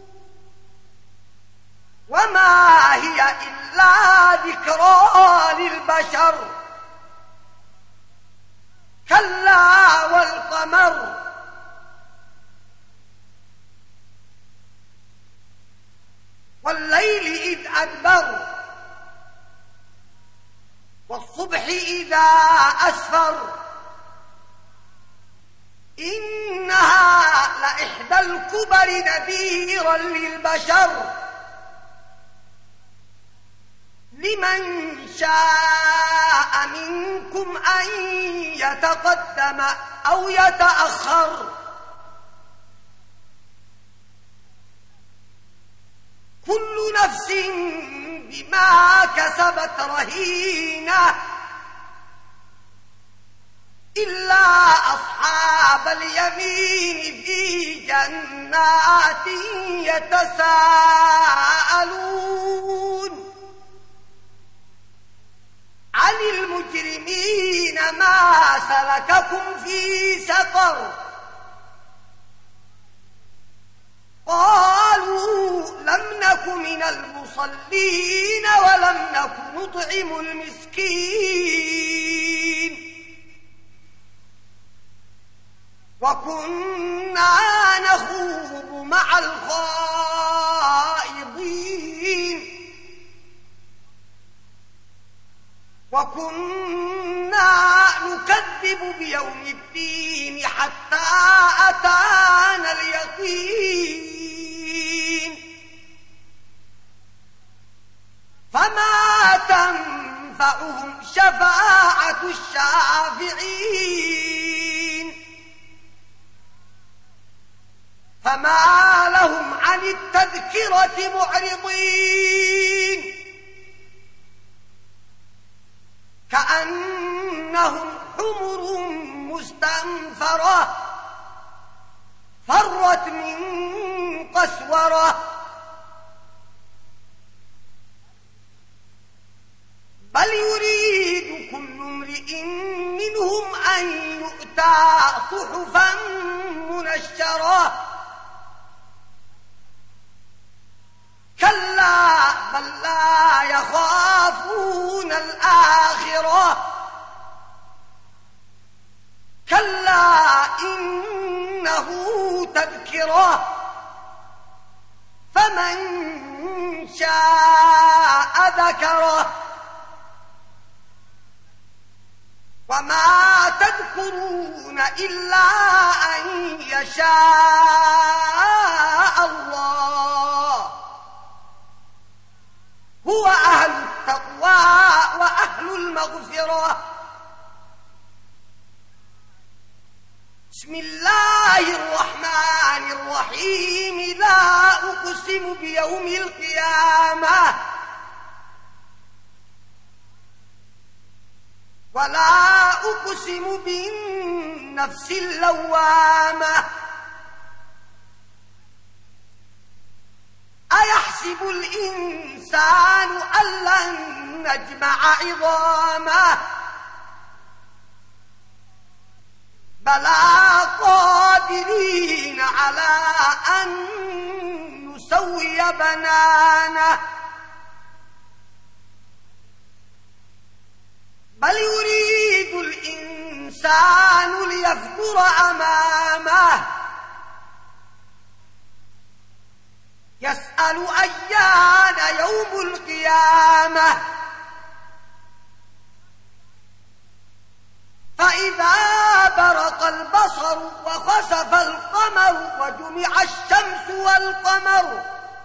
S1: وما هي إلا ذكرى للبشر كلا والقمر والليل إذ أدبر والصبح إذا أسفر إنها لإحدى الكبر نذيرا للبشر لمن شاء منكم أن يتقدم أو يتأخر كل نفس بما كسبت رهينة إلا أصحاب اليمين في جنات يتساءلون عن المجرمين ما سلككم في سقر قالوا لم نك من المصلين ولم نك نطعم المسكين وكنا نخوض مع الخائضين وكنا نكذب بيوم الدين حتى أتانا اليقين فما تنفعهم شفاعة الشافعين فما لهم عن التذكرة معرضين كأنهم حمر مستنفرة فرت من قسورة بل يريد كل امرئ منهم أن يؤتى صحفا منشرة كلا بل لا يخافون الآخرة كلا إنه تذكرة فمن شاء ذكره وما تذكرون إلا أن يشاء الله هو أهل التقوى وأهل المغفرة بسم الله الرحمن الرحيم لا أقسم بيوم القيامة ولا أقسم بالنفس اللوامة أيحسب الإنسان أن لن نجمع عظامه بلى قادرين على أن نسوي يسوي بنانه بل يريد الإنسان ليفجر أمامه يسأل أيان يوم القيامة فإذا برق البصر وخسف القمر وجمع الشمس والقمر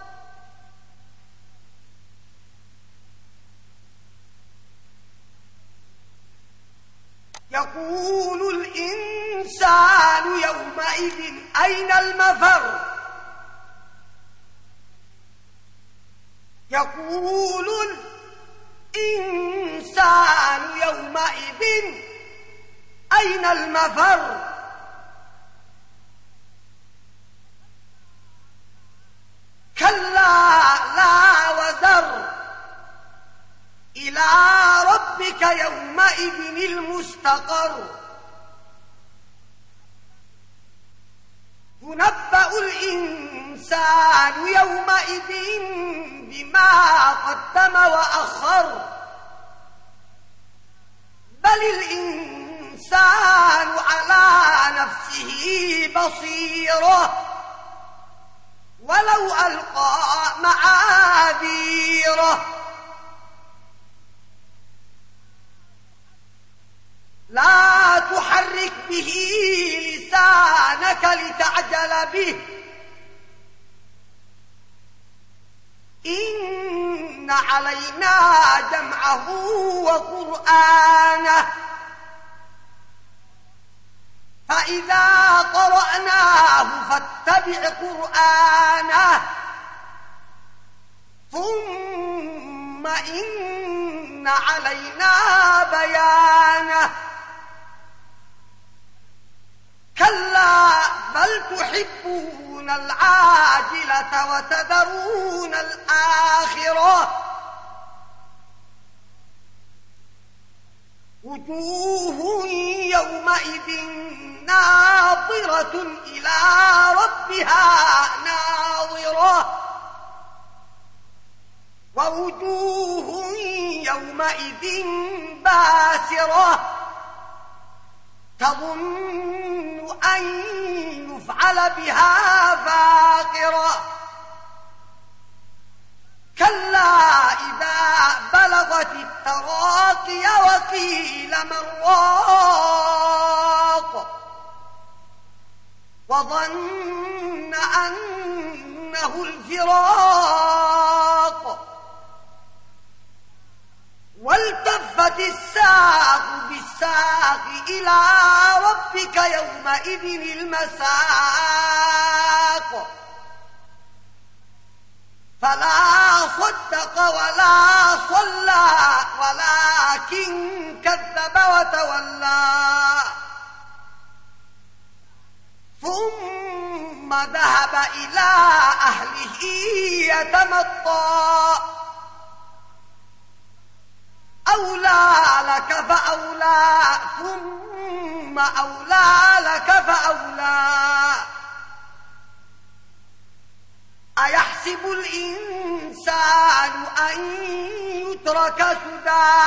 S1: يقول الإنسان يومئذ أين المفر يقول الإنسان يومئذ أين المفر كلا لا وزر إلى ربك يومئذ المستقر ينبأ الإنسان يومئذ بما قدم وأخر بل الإنسان على نفسه بصيرة ولو ألقى معاذيره لا تحرك به لسانك لتعجل به إن علينا جمعه وقرآنه فإذا قرأناه فاتبع قرآنه ثم إن علينا بيانه كلا بل تحبون العاجلة وتذرون الآخرة وجوه يومئذ ناظرة إلى ربها ناظرة ووجوه يومئذ باسرة تظن أن يفعل بها فاقرة كلا إذا بلغت التراقي وقيل من راق وظن أنه الفراق والتفت الساق بالساق إلى ربك يومئذ المساق فلا صدق ولا صلى ولكن كذب وتولى ثم ذهب إلى أهله يتمطى أولى لك فأولى ثم أولى لك فأولى أيحسب الإنسان أن يترك سدى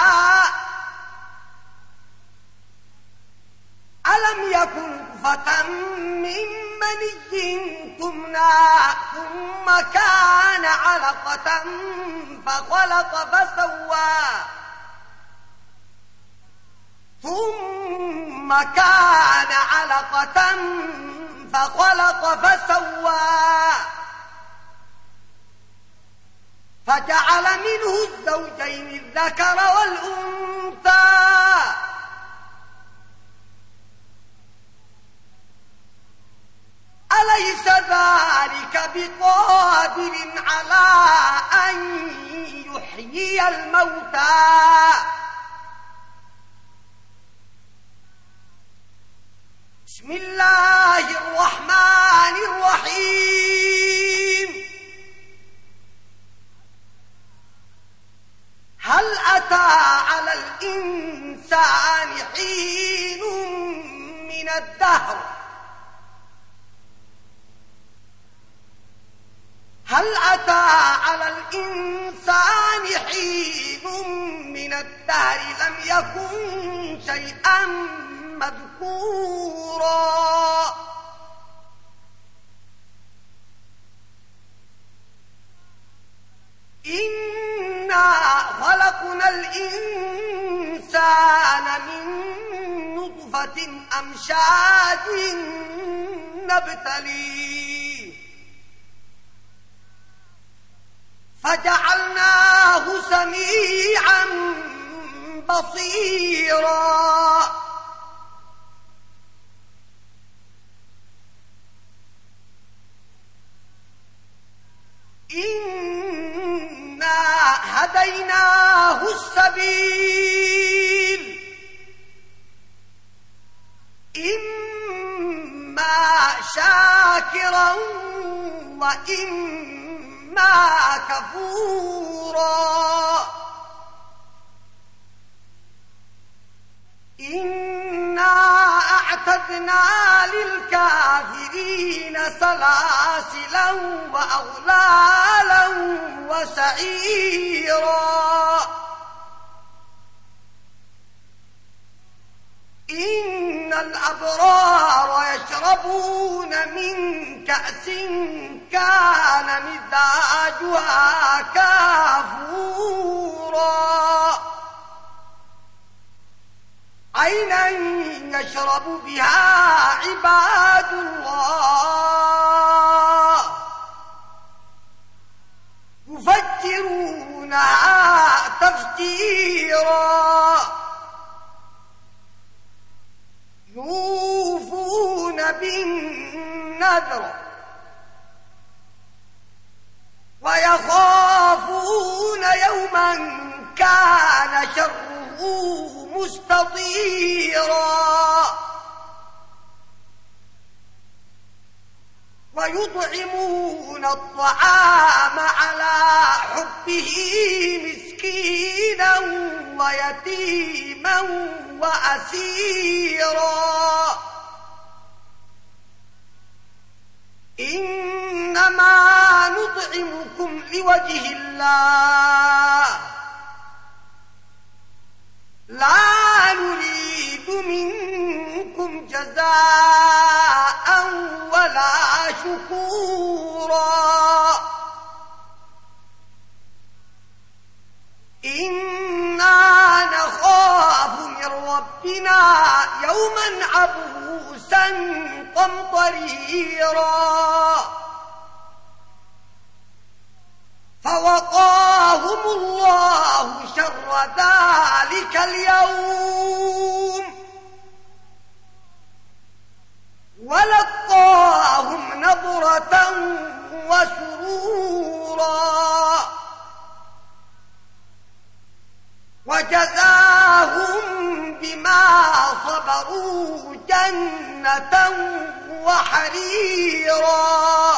S1: ألم يكن نطفة من مني تمنى ثم كان علقة فخلق فسوى ثم كان علقة فخلق فسوى فجعل منه الزوجين الذكر والأنثى أليس ذلك بقادر على أن يحيي الموتى بسم الله الرحمن الرحيم هل أتى على الإنسان حين من الدهر هل أتى على الإنسان حين من الدهر لم يكن شيئا مذكورا إنا خلقنا الإنسان من نطفة أمشاج نبتليه فجعلناه سميعا بصيرا إنا هديناه السبيل إما شاكرا وإما كفورا إنا أعتدنا للكافرين سلاسلا وأغلالا وسعيرا إن الأبرار يشربون من كأس كان مزاجها كافورا عينا يشرب بها عباد الله يفجرونها تفجيرا يوفون بالنذر ويخافون يوما كان شره مستطيرا ويطعمون الطعام على حبه مسكينا ويتيما وأسيرا إنما نطعمكم لوجه الله لا نريد منكم جزاء ولا شكورا إنا نخاف من ربنا يوما عبوسا قمطريرا فوقاهم الله شر ذلك اليوم ولقاهم نضرة وسرورا وجزاهم بما صبروا جنة وحريرا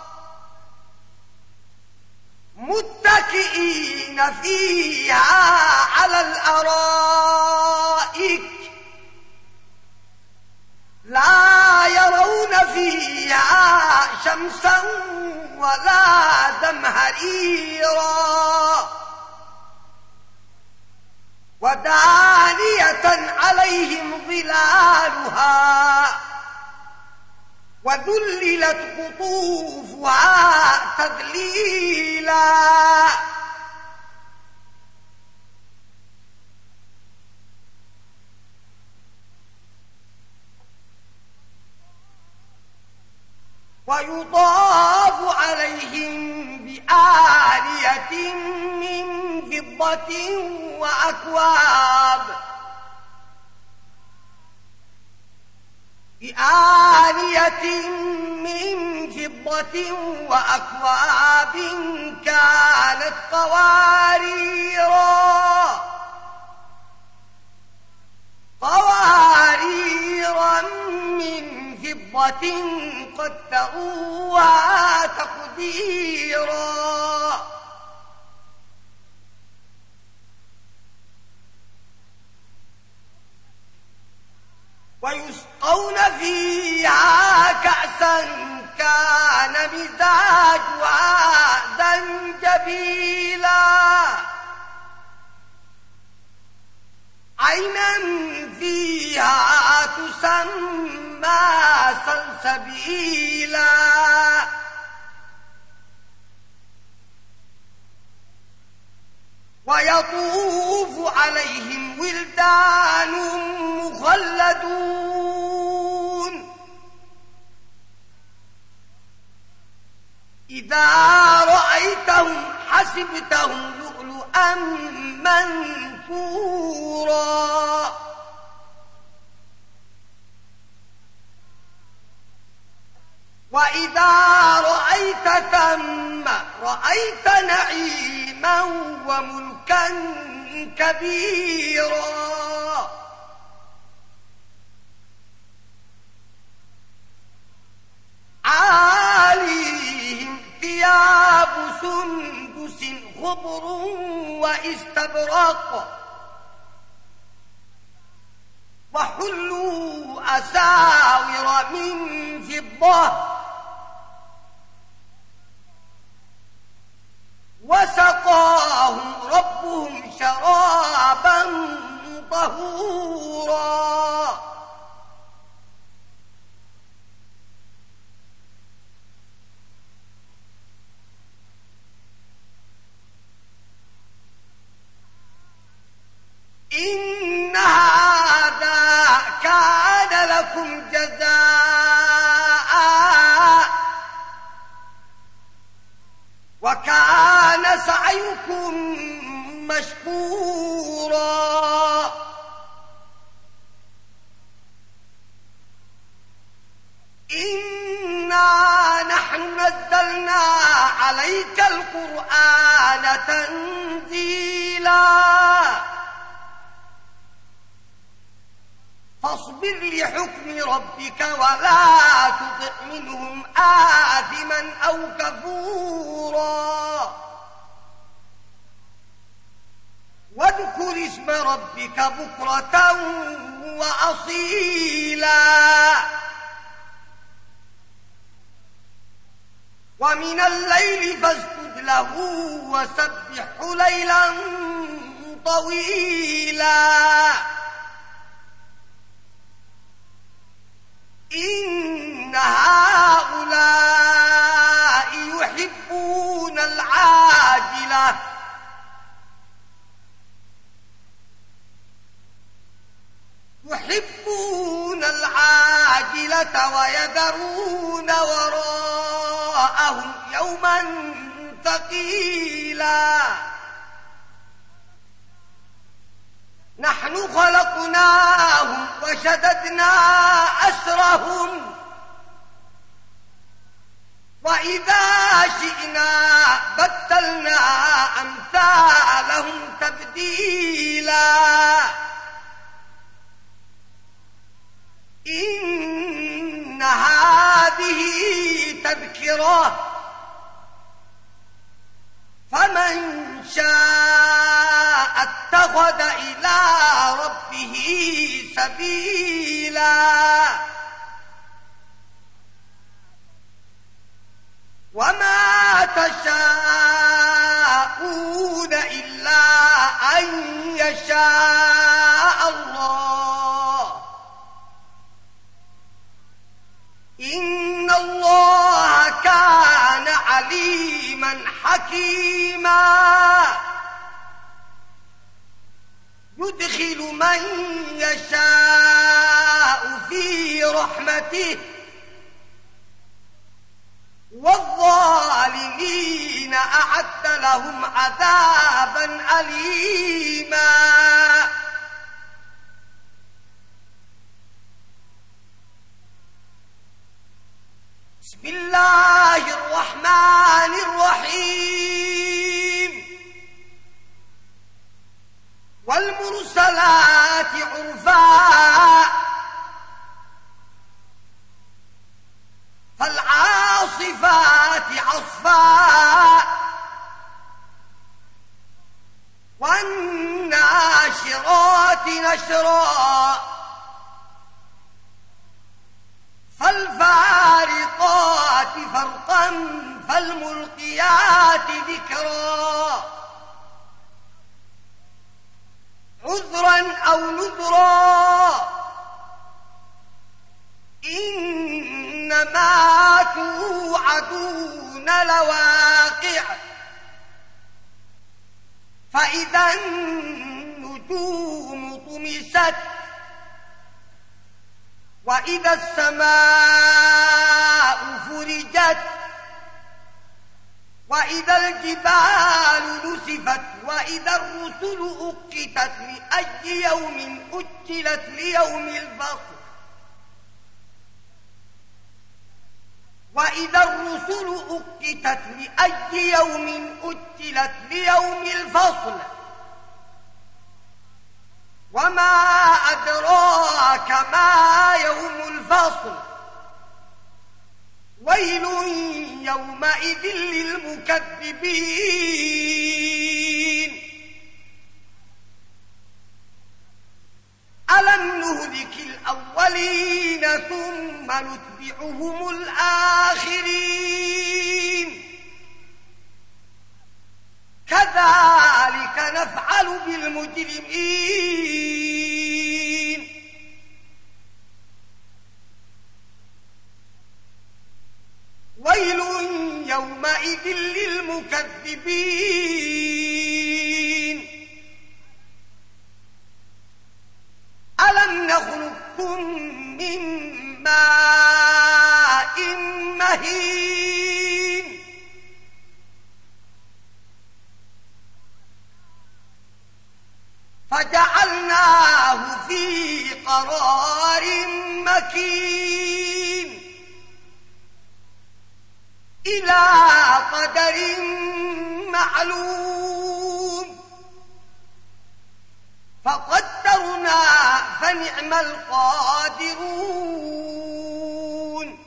S1: متكئين فيها على الأرائك لا يرون فيها شمسا ولا زمهريرا ودانية عليهم ظلالها وذللت قطوفها تذليلا ويطاف عليهم بآنية من فضة وأكواب كانت قوارير من فضة قدروها تقديرا ويسقون فيها كأسا كان مزاجها زنجبيلا عينا فيها تسمى سلسبيلا ويطوف عليهم ولدان مخلدون إذا رأيتهم حسبتهم لؤلؤا منثورا وإذا رأيت ثم رأيت نعيما وملكا كبيرا عاليهم ثياب سندس خضر واستبرق وحلوا أساور من فضة وسقاهم ربهم شرابا طهورا إن هذا كان لكم جزاء وكان سعيكم مشكورا إنا نحن نزلنا عليك القرآن تنزيلا فاصبر لحكم ربك ولا تطع منهم آثما أو كفورا واذكر اسم ربك بكرة وأصيلا ومن الليل فاسجد له وسبحه ليلا طويلا إن هؤلاء يحبون العاجلة ويذرون وراءهم يوما ثقيلا نحن خلقناهم وشددنا أسرهم وإذا شئنا بدلنا أمثالهم تبديلا إن هذه تذكرة فمن شاء اتخذ إلى ربه سبيلا وما تشاءون إلا أن يشاء الله إن الله كان عليما حكيما يدخل من يشاء في رحمته والظالمين أعد لهم عذابا أليما بسم الله الرحمن الرحيم والمرسلات عرفا فالعاصفات عصفا والناشرات نشرا فالفارقات فرقا فالملقيات ذكرا عذرا أو نذرا إنما توعدون لواقع فإذا النجوم طمست وإذا السماء فرجت وإذا الجبال نسفت وإذا الرسل أقتت لأي يوم أجلت ليوم الفصل وإذا الرسل أقتت لأي يوم أجلت ليوم الفصل وما أدراك ما يوم الفصل ويل يومئذ للمكذبين ألم نهلك الأولين ثم نتبعهم الآخرين كذلك نفعل بالمجرمين ويل يومئذ للمكذبين ألم نخلقكم من ماء مهين فجعلناه في قرار مكين إلى قدر معلوم فقدرنا فنعم القادرون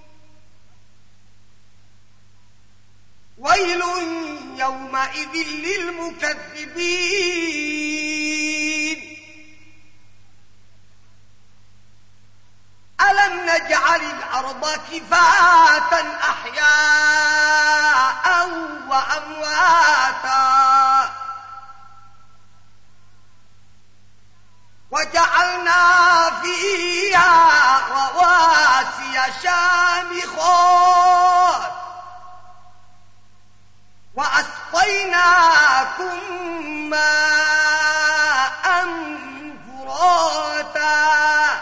S1: ويل يومئذ للمكذبين ألم نجعل الأرض كفاة أحياء وأمواتا وجعلنا فيها رواسي شامخات وأسقيناكم ماء فراتا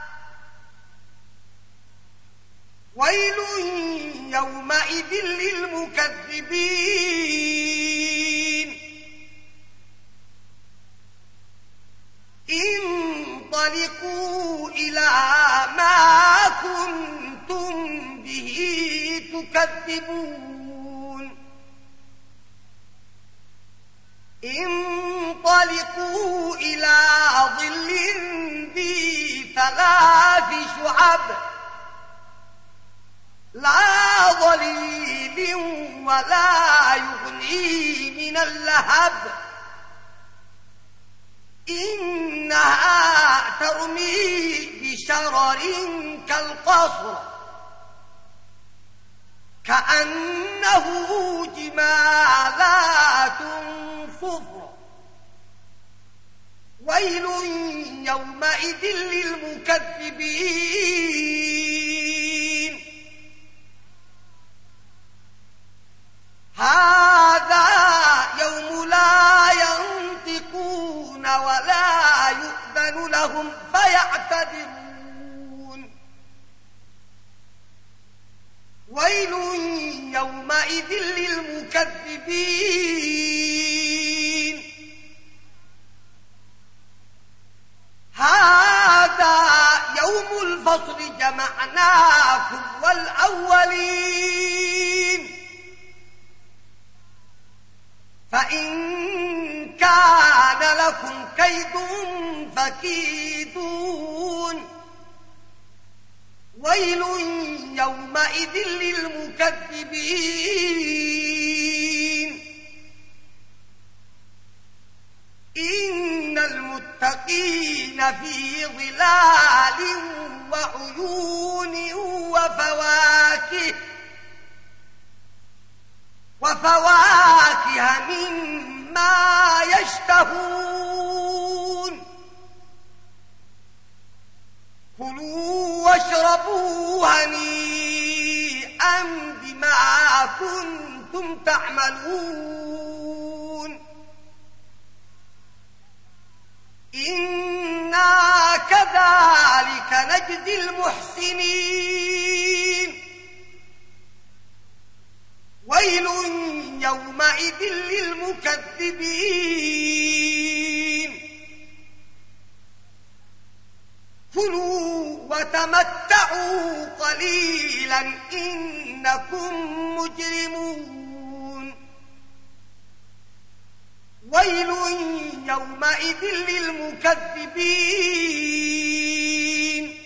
S1: ويل يومئذ للمكذبين انطلقوا إلى ما كنتم به تكذبون انطلقوا إلى ظل ذي 3 شعب لا ظليل ولا يغني من اللهب إنها ترمي بشرر كالقصر كأنه جمالات صفر ويل يومئذ للمكذبين هذا يوم لا ينطقون ولا يؤذن لهم فيعتذرون ويل يومئذ للمكذبين هذا يوم الفصل جمعناكم والأولين فإن كان لكم كيد فكيدون ويل يومئذ للمكذبين إن المتقين في ظلال وعيون وفواكه وفواكه مما يشتهون كلوا واشربوا هنيئا بما كنتم تعملون إنا كذلك نجزي المحسنين ويل يومئذ للمكذبين كلوا وتمتعوا قليلا إنكم مجرمون ويل يومئذ للمكذبين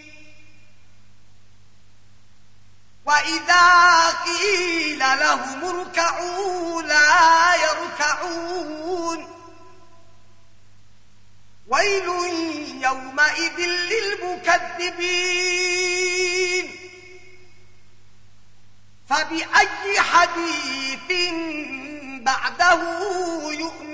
S1: وإذا قيل لهم اركعوا لا يركعون ويل يومئذ للمكذبين فبأي حديث بعده يؤمنون